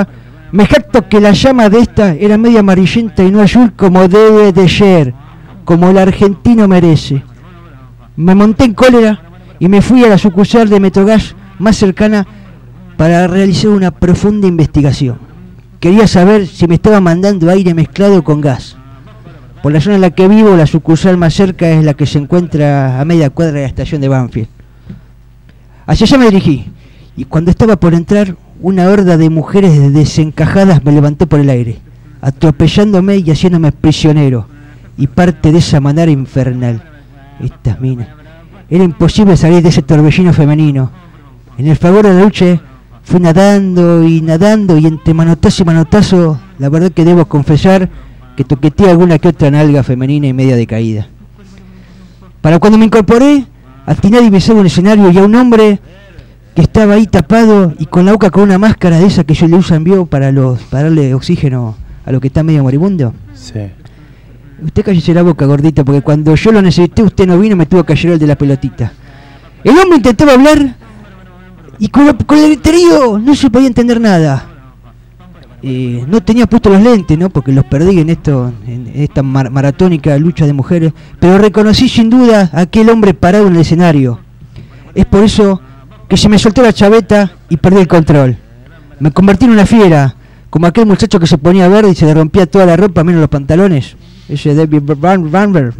Me jacto que la llama de esta era media amarillenta y no azul como debe de ser, como el argentino merece. Me monté en cólera y me fui a la sucursal de Metrogas más cercana para realizar una profunda investigación. Quería saber si me estaba mandando aire mezclado con gas. Por la zona en la que vivo, la sucursal más cerca es la que se encuentra a media cuadra de la estación de Banfield. Hacia allá me dirigí, y cuando estaba por entrar, una horda de mujeres desencajadas me levantó por el aire, atropellándome y haciéndome prisionero, y parte de esa manera infernal. Estas minas. Era imposible salir de ese torbellino femenino. En el favor de la lucha, fui nadando, y entre manotazo y manotazo, la verdad que debo confesar que toqueteé alguna que otra nalga femenina y media decaída. Para cuando me incorporé, atiné a divisar un escenario y a un hombre que estaba ahí tapado y con la boca con una máscara de esa que yo le uso envío para darle oxígeno a lo que está medio moribundo. Sí. Usted cállese la boca, gordita, porque cuando yo lo necesité usted no vino, me tuvo que ayudar el de la pelotita. El hombre intentaba hablar y con el griterío no se podía entender nada. No tenía puestos los lentes, ¿no? Porque los perdí en esta maratónica lucha de mujeres, pero reconocí sin duda a aquel hombre parado en el escenario. Es por eso que se me soltó la chaveta y perdí el control. Me convertí en una fiera, como aquel muchacho que se ponía verde y se le rompía toda la ropa menos los pantalones. Ese David Barber,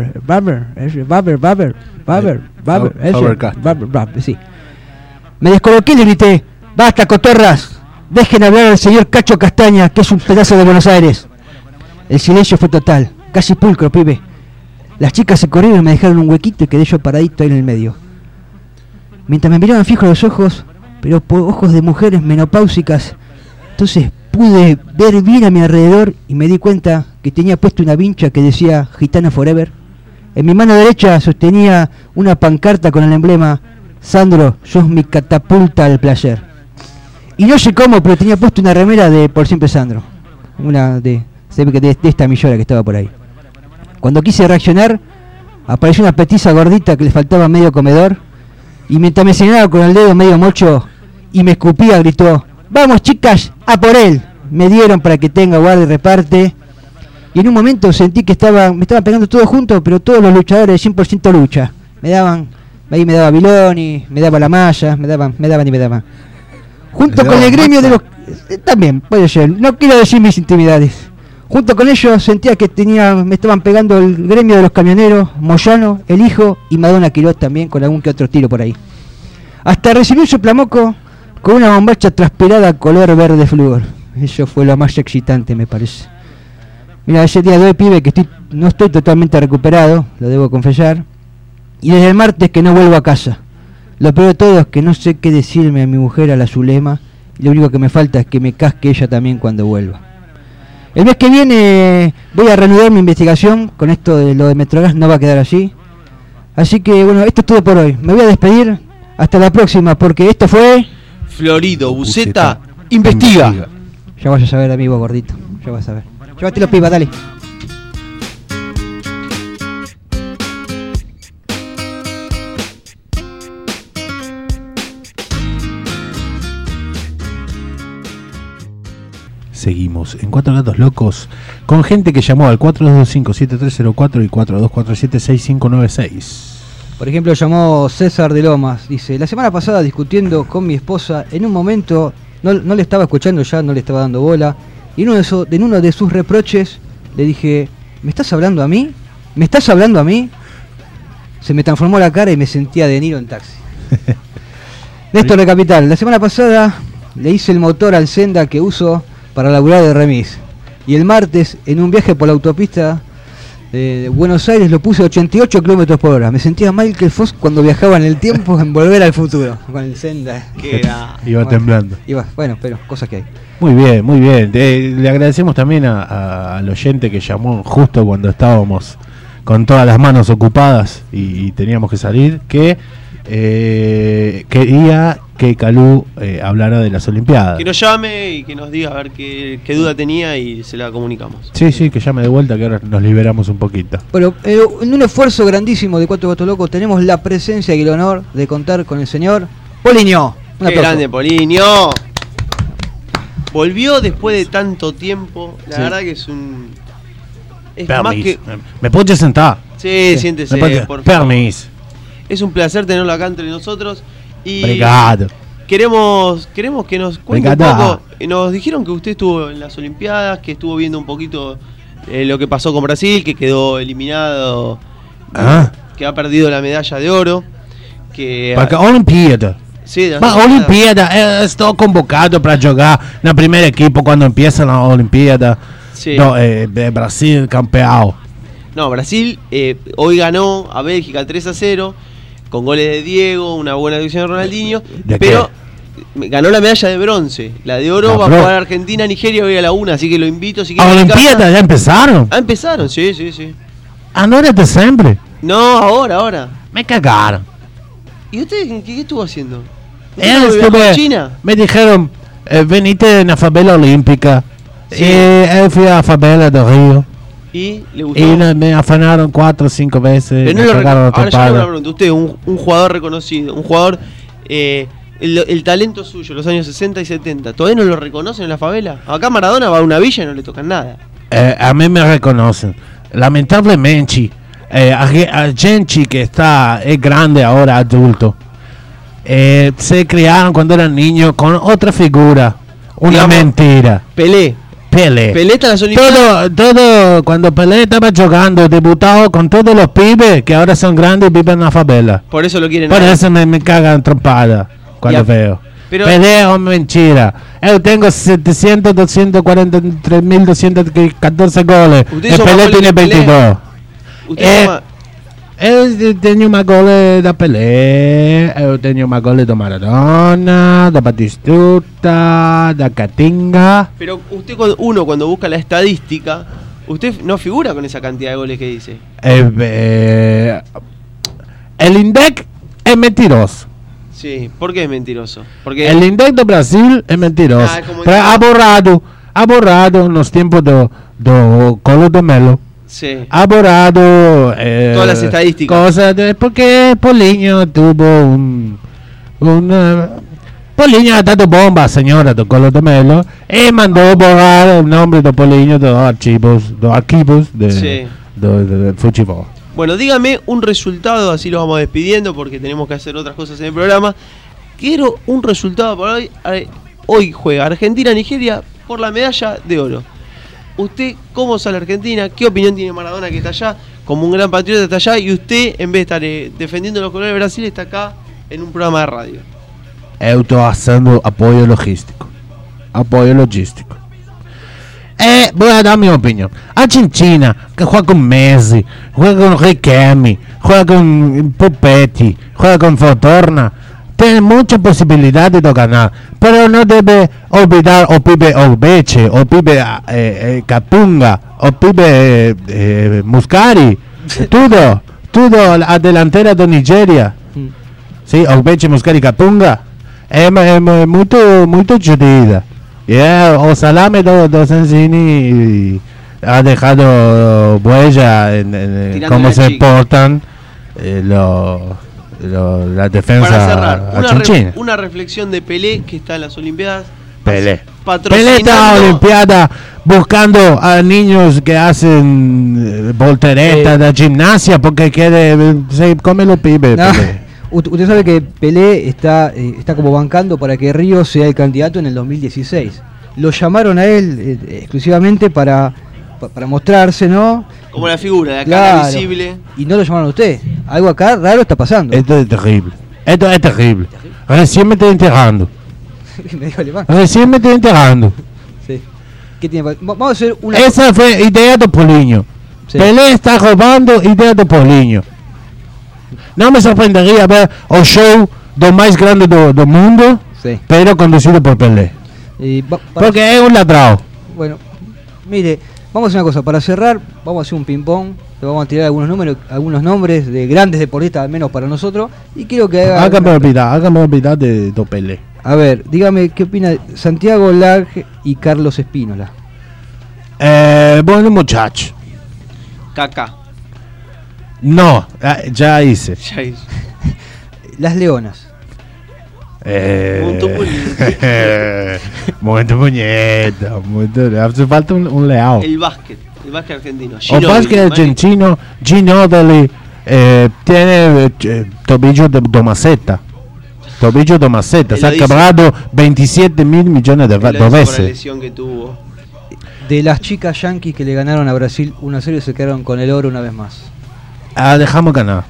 sí. Me descoloqué y le grité: ¡basta, cotorras! Dejen hablar al señor Cacho Castaña, que es un pedazo de Buenos Aires. El silencio fue total, casi pulcro, pibe. Las chicas se corrieron y me dejaron un huequito y quedé yo paradito ahí en el medio. Mientras me miraban fijo los ojos, pero por ojos de mujeres menopáusicas, entonces pude ver bien a mi alrededor y me di cuenta que tenía puesto una vincha que decía Gitana Forever. En mi mano derecha sostenía una pancarta con el emblema: Sandro, sos mi catapulta al placer. Y no sé cómo, pero tenía puesto una remera de Por Siempre Sandro, una de esta millora que estaba por ahí. Cuando quise reaccionar, apareció una petiza gordita que le faltaba medio comedor, y mientras me señalaba con el dedo medio mocho y me escupía, gritó: ¡vamos, chicas, a por él! Me dieron para que tenga guarda y reparte, y en un momento sentí que me estaban pegando todos juntos, pero todos los luchadores de 100% lucha. Me daba Viloni, me daba la malla, me daban. Junto con el gremio de los... también, puede ser, no quiero decir mis intimidades. Junto con ellos sentía que me estaban pegando el gremio de los camioneros, Moyano, El Hijo y Madonna Quirós también, con algún que otro tiro por ahí. Hasta recibí un soplamoco con una bombacha transpirada color verde flúor. Eso fue lo más excitante, me parece. Mira, ese día de hoy, pibe, que no estoy totalmente recuperado, lo debo confesar. Y desde el martes que no vuelvo a casa. Lo peor de todo es que no sé qué decirme a mi mujer, a la Zulema, y lo único que me falta es que me casque ella también cuando vuelva. El mes que viene voy a reanudar mi investigación con esto de lo de Metrogas, no va a quedar así. Así que bueno, esto es todo por hoy. Me voy a despedir, hasta la próxima, porque esto fue... Florido Buceta investiga. Ya vas a saber, amigo gordito, ya vas a ver. Llévatelo, piba, dale. Seguimos en Cuatro Gatos Locos con gente que llamó al 4225-7304 y 4247-6596. Por ejemplo, llamó César de Lomas. Dice: la semana pasada discutiendo con mi esposa, en un momento no le estaba escuchando ya, no le estaba dando bola, y en uno de sus reproches le dije: ¿me estás hablando a mí? ¿Me estás hablando a mí? Se me transformó la cara y me sentía De Niro en taxi. Néstor de Capital: la semana pasada le hice el motor al Senda que uso para laburar de remis, y el martes en un viaje por la autopista de Buenos Aires lo puse a 88 km por hora. Me sentía Michael Fox cuando viajaba en el tiempo en Volver al Futuro con el Senda. Iba temblando. Bueno, pero cosas que hay. Muy bien, muy bien. Le agradecemos también al oyente que llamó justo cuando estábamos con todas las manos ocupadas y teníamos que salir, que quería que Calú hablara de las Olimpiadas. Que nos llame y que nos diga a ver qué duda tenía y se la comunicamos. Sí, que llame de vuelta, que ahora nos liberamos un poquito. Bueno, en un esfuerzo grandísimo de Cuatro Gatos Locos tenemos la presencia y el honor de contar con el señor Poliño. ¡Qué grande, Poliño! Volvió después de tanto tiempo. La Sí. verdad que es un... Es más Permiso. que... ¿Me puedes sentar? Sí, siéntese, por favor. Permiso. Es un placer tenerlo acá entre nosotros. Y Obrigado. queremos que nos cuente un Obrigado. poco. Nos dijeron que usted estuvo en las Olimpiadas, que estuvo viendo un poquito lo que pasó con Brasil, que quedó eliminado, que ha perdido la medalla de oro. Que Porque Olimpíada. Sí, de Mas Olimpíada, estou convocado para jogar na primeira equipe quando empieza a Olimpíada. Sí. No, Brasil campeão. No, Brasil hoy ganó a Bélgica 3-0 con goles de Diego, una buena dirección de Ronaldinho, ¿De pero ganó la medalla de bronce. La de oro va a bro. jugar Argentina, Nigeria hoy a la 1, así que lo invito. Si A Olimpíada já empezaram? Ah, empezaron, sí. Ah, não era dezembro? No, ahora. Me cagaram. ¿Y usted qué estuvo haciendo? ¿Usted Eu no viajó a estuve, China? me dijeron, venite na favela olímpica. Sí. Eu fui à favela do Rio. ¿Y le gustó? Y me afanaron 4 o 5 veces. Pero Me no lo cagaron a ahora yo le trompadas. hago una pregunta. Usted, un jugador reconocido, un jugador, el talento suyo, los años 60 y 70, ¿todavía no lo reconocen en la favela? Acá Maradona va a una villa y no le tocan nada. A mí me reconocen. Lamentablemente, a gente que es grande ahora, adulto, se criaron cuando eran niños con otra figura. Una Digamos, mentira. Pelé. Pelé está en las Olimpiadas. Todo, cuando Pelé estaba jugando, debutado con todos los pibes que ahora son grandes y viven en la favela. Por eso lo quieren. Por ahora. eso me cagan trompada cuando Ya, veo. pero- Pelé es una mentira. Yo tengo 214 goles. Usted El hizo Pelé más goles tiene que Pelé. 22. Usted toma- Eu tenho más goles da Pelé, eu tenho más goles da Maradona, da Batistuta, da Catinga. Pero usted cuando busca la estadística, usted no figura con esa cantidad de goles que dice. El INDEC es mentiroso. Sí, ¿por qué es mentiroso? Porque El INDEC do Brasil es mentiroso. Ah, como Pero dice- ha borrado nos tiempos do Colo de Melo. sí. Ha borrado Todas las estadísticas. Cosas porque Paulinho tuvo Paulinho ha dado bomba, señora do Colo de Melo, y mandó borrar el nombre de Paulinho dos archivos de, Sí. de fútbol. Bueno, dígame un resultado, así lo vamos despidiendo porque tenemos que hacer otras cosas en el programa. Quiero un resultado para hoy. Hoy juega Argentina-Nigeria por la medalla de oro. ¿Usted cómo sale Argentina? ¿Qué opinión tiene Maradona que está allá? Como un gran patriota está allá y usted, en vez de estar defendiendo los colores de Brasil, está acá en un programa de radio. Eu estou haciendo apoyo logístico. Voy a dar mi opinión. Argentina, que juega con Messi, juega con Riquelme, juega con Pupetti, juega con Fotorna, tiene mucha posibilidad de ganar, pero no debe olvidar o pibe Ogbeche, o pibe Capunga, o pibe Muscari, todo la delantera de Nigeria. Sí, Ogbeche, Muscari, Capunga, es muy jodida. O salame do Sensini ha dejado huella en Tirando cómo la se chica. portan la defensa Para cerrar, argentina. una reflexión de Pelé que está en las Olimpiadas. Pelé Patrocinando. está Olimpiada buscando a niños que hacen voltereta de gimnasia porque se come los pibes. No, Pelé. usted sabe que Pelé está como bancando para que Río sea el candidato en el 2016. Lo llamaron a él exclusivamente para mostrarse, ¿no? Como la figura, la cara Claro. visible. Y no lo llamaron a usted. Algo acá raro está pasando. Esto es terrible. Recién me estoy enterando. Me dijo alemán. Sí. ¿Qué tiene? Vamos a hacer una. Esa fue idea de Paulinho. Sí. Pelé está robando idea de Paulinho. No me sorprendería ver el show do más grande do mundo, Sí. pero conducido por Pelé. Porque es un ladrón. Bueno, mire, vamos a hacer una cosa. Para cerrar, vamos a hacer un ping-pong. Le vamos a tirar algunos nombres de grandes deportistas, al menos para nosotros. Y quiero que haga. Hágame olvidar de Pelé. A ver, dígame qué opina Santiago Lag y Carlos Espínola. Bueno, muchacho. Kaká. No, ya hice. Ya hizo. Las Leonas. Momento puñeta. Hace falta un leao. El básquet argentino. El básquet argentino, Ginóbili, tiene tobillo de maceta. Se ha quebrado 27 mil millones de por la veces. lesión que tuvo. De las chicas yanquis que le ganaron a Brasil 1-0 y se quedaron con el oro una vez más. Dejamos ganar.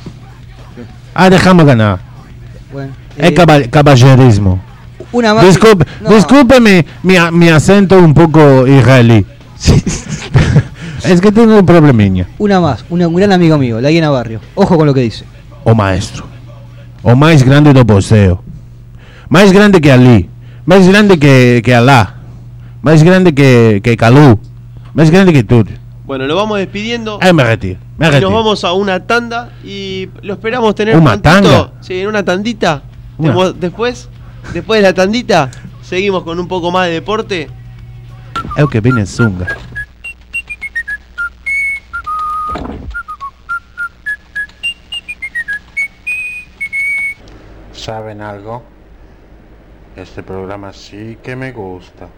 Bueno, Es caballerismo. una más. Discúlpeme mi acento un poco israelí. Es que tengo un problemilla. Una más, un gran amigo mío, la Guiana Barrio. Ojo con lo que dice. O maestro. O más grande do poseo. Más grande que Ali. Más grande que Alá. Más grande que Calú. Más grande que tú. Bueno, lo vamos despidiendo. Me retiro. Y nos vamos a una tanda y lo esperamos tener ¿Una tanda? Sí, en una tandita. Una. Después de la tandita, seguimos con un poco más de deporte. Es que viene en zunga. ¿Saben algo? Este programa sí que me gusta.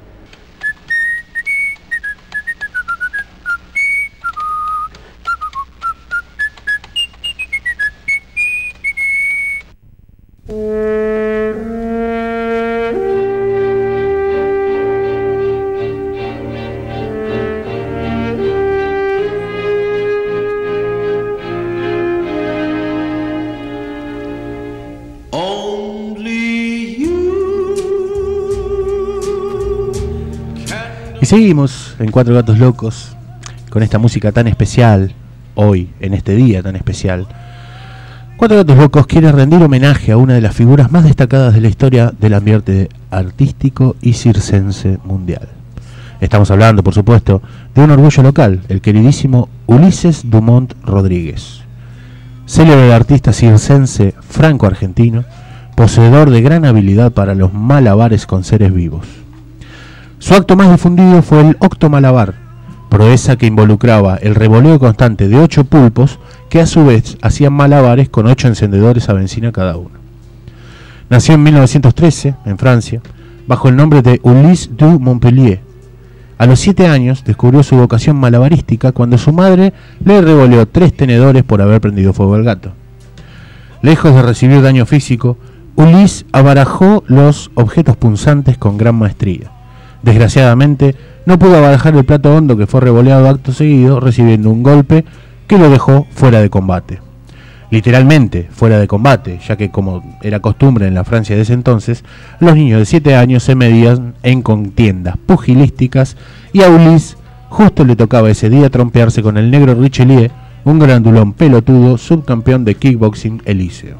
Y seguimos en Cuatro Gatos Locos con esta música tan especial hoy, en este día tan especial. Cuatro Gatos Locos quiere rendir homenaje a una de las figuras más destacadas de la historia del ambiente artístico y circense mundial. Estamos hablando, por supuesto, de un orgullo local, el queridísimo Ulises Dumont Rodríguez, célebre artista circense franco-argentino, poseedor de gran habilidad para los malabares con seres vivos. Su acto más difundido fue el octomalabar, proeza que involucraba el revoleo constante de 8 pulpos que a su vez hacían malabares con 8 encendedores a benzina cada uno. Nació en 1913 en Francia bajo el nombre de Ulysse du Montpellier. A los 7 años descubrió su vocación malabarística cuando su madre le revoleó 3 tenedores por haber prendido fuego al gato. Lejos de recibir daño físico, Ulysse abarajó los objetos punzantes con gran maestría. Desgraciadamente, no pudo abarajar el plato hondo que fue revoleado acto seguido, recibiendo un golpe que lo dejó fuera de combate. Literalmente fuera de combate, ya que, como era costumbre en la Francia de ese entonces, los niños de 7 años se medían en contiendas pugilísticas y a Ulysse justo le tocaba ese día trompearse con el negro Richelieu, un grandulón pelotudo subcampeón de kickboxing elíseo.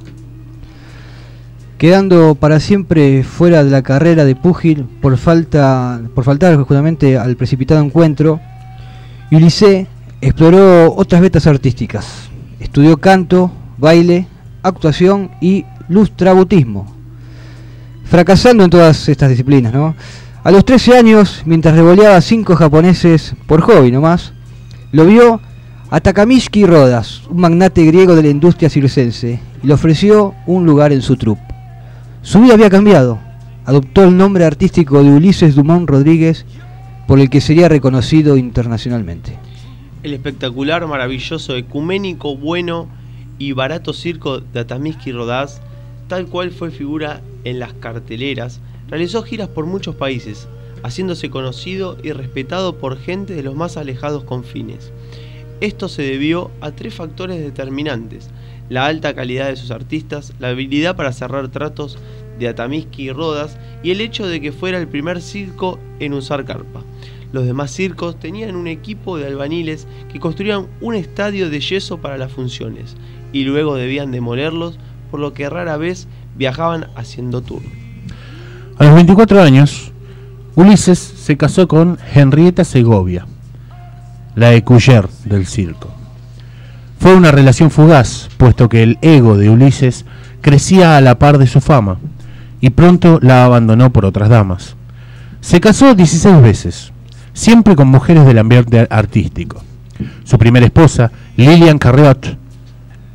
Quedando para siempre fuera de la carrera de púgil por faltar justamente al precipitado encuentro, Ulysse exploró otras vetas artísticas. Estudió canto, baile, actuación y lustrabutismo, fracasando en todas estas disciplinas, ¿no? A los 13 años, mientras revoleaba a 5 japoneses por hobby nomás, lo vio a Takamiski Rodas, un magnate griego de la industria circense, y le ofreció un lugar en su troupe. Su vida había cambiado. Adoptó el nombre artístico de Ulises Dumont Rodríguez, por el que sería reconocido internacionalmente. El espectacular, maravilloso, ecuménico, bueno y barato circo de Takamiski Rodas, tal cual fue figura en las carteleras, realizó giras por muchos países, haciéndose conocido y respetado por gente de los más alejados confines. Esto se debió a 3 factores determinantes: la alta calidad de sus artistas, la habilidad para cerrar tratos de Takamiski Rodas y el hecho de que fuera el primer circo en usar carpa. Los demás circos tenían un equipo de albañiles que construían un estadio de yeso para las funciones y luego debían demolerlos, por lo que rara vez viajaban haciendo turno. A los 24 años, Ulises se casó con Henrietta Segovia, la écuyère del circo. Fue una relación fugaz, puesto que el ego de Ulises crecía a la par de su fama, y pronto la abandonó por otras damas. Se casó 16 veces, siempre con mujeres del ambiente artístico. Su primera esposa, Lilian Carriot,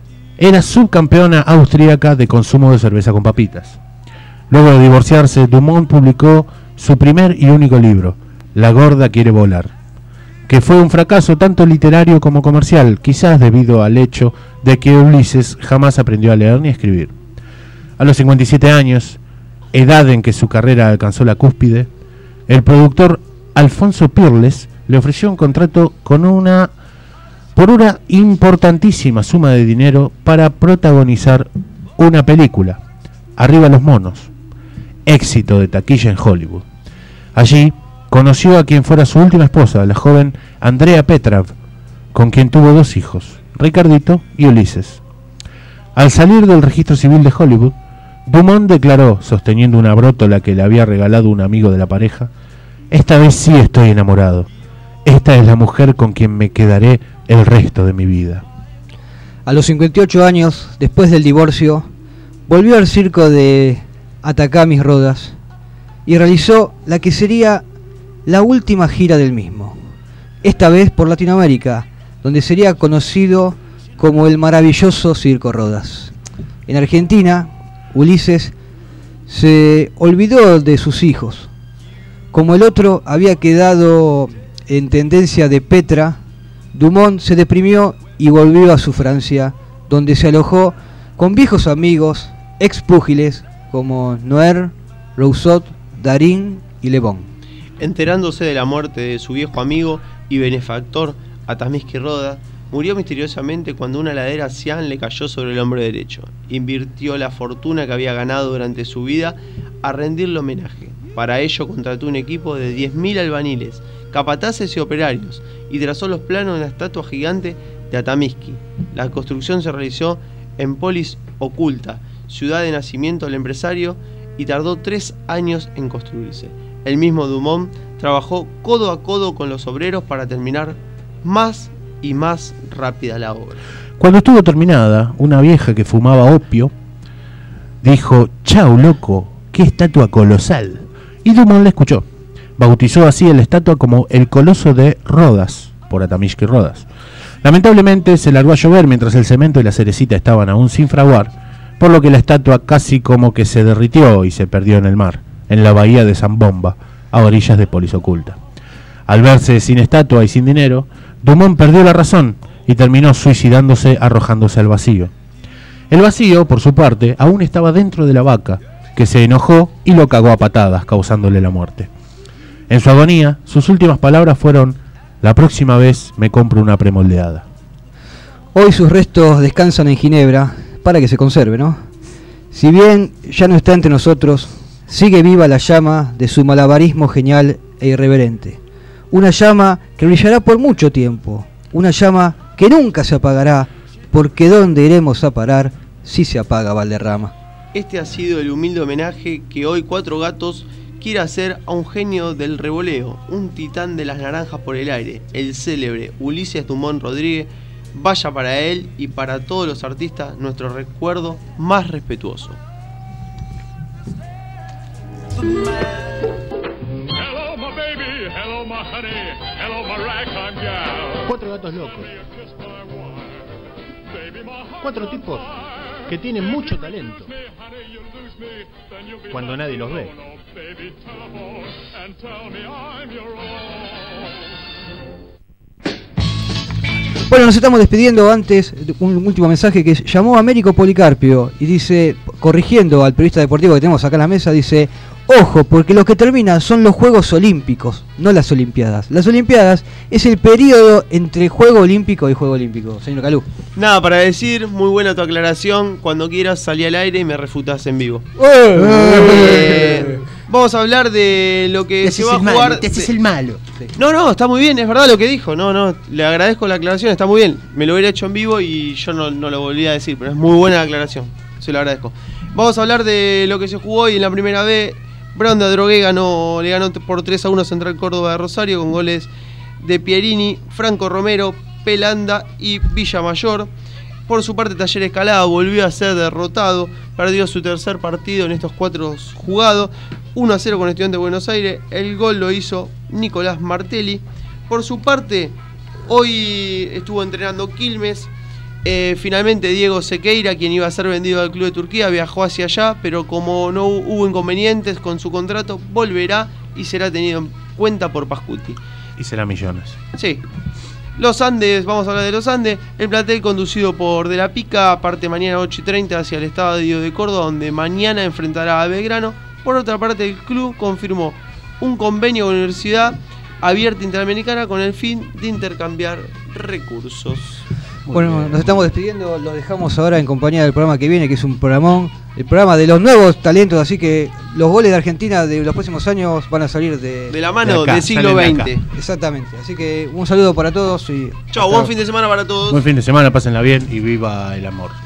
era subcampeona austríaca de consumo de cerveza con papitas. Luego de divorciarse, Dumont publicó su primer y único libro, La gorda quiere volar, que fue un fracaso tanto literario como comercial, quizás debido al hecho de que Ulises jamás aprendió a leer ni a escribir. A los 57 años, edad en que su carrera alcanzó la cúspide, el productor Alfonso Pirles le ofreció un contrato por una importantísima suma de dinero para protagonizar una película, Arriba los monos, éxito de taquilla en Hollywood. Allí conoció a quien fuera su última esposa, la joven Andrea Petrov, con quien tuvo 2 hijos, Ricardito y Ulises. Al salir del registro civil de Hollywood, Dumont declaró, sosteniendo una brótola que le había regalado un amigo de la pareja: esta vez sí estoy enamorado. Esta es la mujer con quien me quedaré el resto de mi vida. A los 58 años, después del divorcio, volvió al circo de Atacamis Rodas y realizó la que sería la última gira del mismo, esta vez por Latinoamérica, donde sería conocido como el maravilloso Circo Rodas. En Argentina, Ulises se olvidó de sus hijos. Como el otro había quedado en tendencia de Petra, Dumont se deprimió y volvió a su Francia, donde se alojó con viejos amigos, ex púgiles como Noer, Rousseau, Darín y Le Bon. Enterándose de la muerte de su viejo amigo y benefactor Atamisky Roda, murió misteriosamente cuando una ladera cian le cayó sobre el hombro derecho. Invirtió la fortuna que había ganado durante su vida a rendirle homenaje. Para ello contrató un equipo de 10.000 albañiles, capataces y operarios, y trazó los planos de una estatua gigante de Atamisky. La construcción se realizó en Polis Oculta, ciudad de nacimiento del empresario, y tardó 3 años en construirse. El mismo Dumont trabajó codo a codo con los obreros para terminar más y más rápida la obra. Cuando estuvo terminada, una vieja que fumaba opio dijo: «Chau, loco, qué estatua colosal». Y Dumont le escuchó. Bautizó así la estatua como el Coloso de Rodas, por Atamisky Rodas. Lamentablemente se largó a llover mientras el cemento y la cerecita estaban aún sin fraguar, por lo que la estatua casi como que se derritió y se perdió en el mar, en la bahía de Zambomba, a orillas de Polis Oculta. Al verse sin estatua y sin dinero, Dumont perdió la razón y terminó suicidándose arrojándose al vacío. El vacío, por su parte, aún estaba dentro de la vaca, que se enojó y lo cagó a patadas, causándole la muerte. En su agonía, sus últimas palabras fueron: «La próxima vez me compro una premoldeada». Hoy sus restos descansan en Ginebra, para que se conserve, ¿no? Si bien ya no está entre nosotros, sigue viva la llama de su malabarismo genial e irreverente. Una llama que brillará por mucho tiempo, una llama que nunca se apagará, porque ¿dónde iremos a parar si se apaga Valderrama? Este ha sido el humilde homenaje que hoy Cuatro Gatos quiere hacer a un genio del revoleo, un titán de las naranjas por el aire, el célebre Ulises Dumont Rodríguez. Vaya para él y para todos los artistas nuestro recuerdo más respetuoso. Hello, my baby. Hello, my honey. Hello, my ragtime gal. 4 gatos locos. 4 tipos que tienen mucho talento cuando nadie los ve. Bueno, nos estamos despidiendo. Antes, un último mensaje que llamó Américo Policarpio y dice, corrigiendo al periodista deportivo que tenemos acá en la mesa, dice: ojo, porque lo que termina son los Juegos Olímpicos, no las Olimpiadas. Las Olimpiadas es el periodo entre Juego Olímpico y Juego Olímpico. Señor Calú. Nada para decir, muy buena tu aclaración. Cuando quieras salí al aire y me refutas en vivo. Vamos a hablar de lo que se va a jugar. Este es el malo. No, está muy bien, es verdad lo que dijo. No, le agradezco la aclaración, está muy bien. Me lo hubiera hecho en vivo y yo no lo volví a decir, pero es muy buena la aclaración. Se lo agradezco. Vamos a hablar de lo que se jugó hoy en la primera B. Brown de Adrogué le ganó por 3-1 a Central Córdoba de Rosario con goles de Pierini, Franco Romero, Pelanda y Villamayor. Por su parte, Talleres Escalada volvió a ser derrotado, perdió su tercer partido en estos 4 jugados, 1-0 con Estudiantes de Buenos Aires. El gol lo hizo Nicolás Martelli. Por su parte, hoy estuvo entrenando Quilmes Finalmente Diego Sequeira, quien iba a ser vendido al club de Turquía, viajó hacia allá, pero como no hubo inconvenientes con su contrato, volverá y será tenido en cuenta por Pascuti. Y será millones. Sí. Los Andes, vamos a hablar de los Andes. El plantel conducido por De la Pica parte mañana 8:30 hacia el estadio de Córdoba, donde mañana enfrentará a Belgrano. Por otra parte, el club confirmó un convenio con la Universidad Abierta Interamericana con el fin de intercambiar recursos. Bueno, nos estamos despidiendo, lo dejamos ahora en compañía del programa que viene, que es un programón, el programa de los nuevos talentos, así que los goles de Argentina de los próximos años van a salir de la mano acá, del siglo XX. Exactamente, así que un saludo para todos y chao, buen fin de semana para todos. Buen fin de semana, pásenla bien y viva el amor.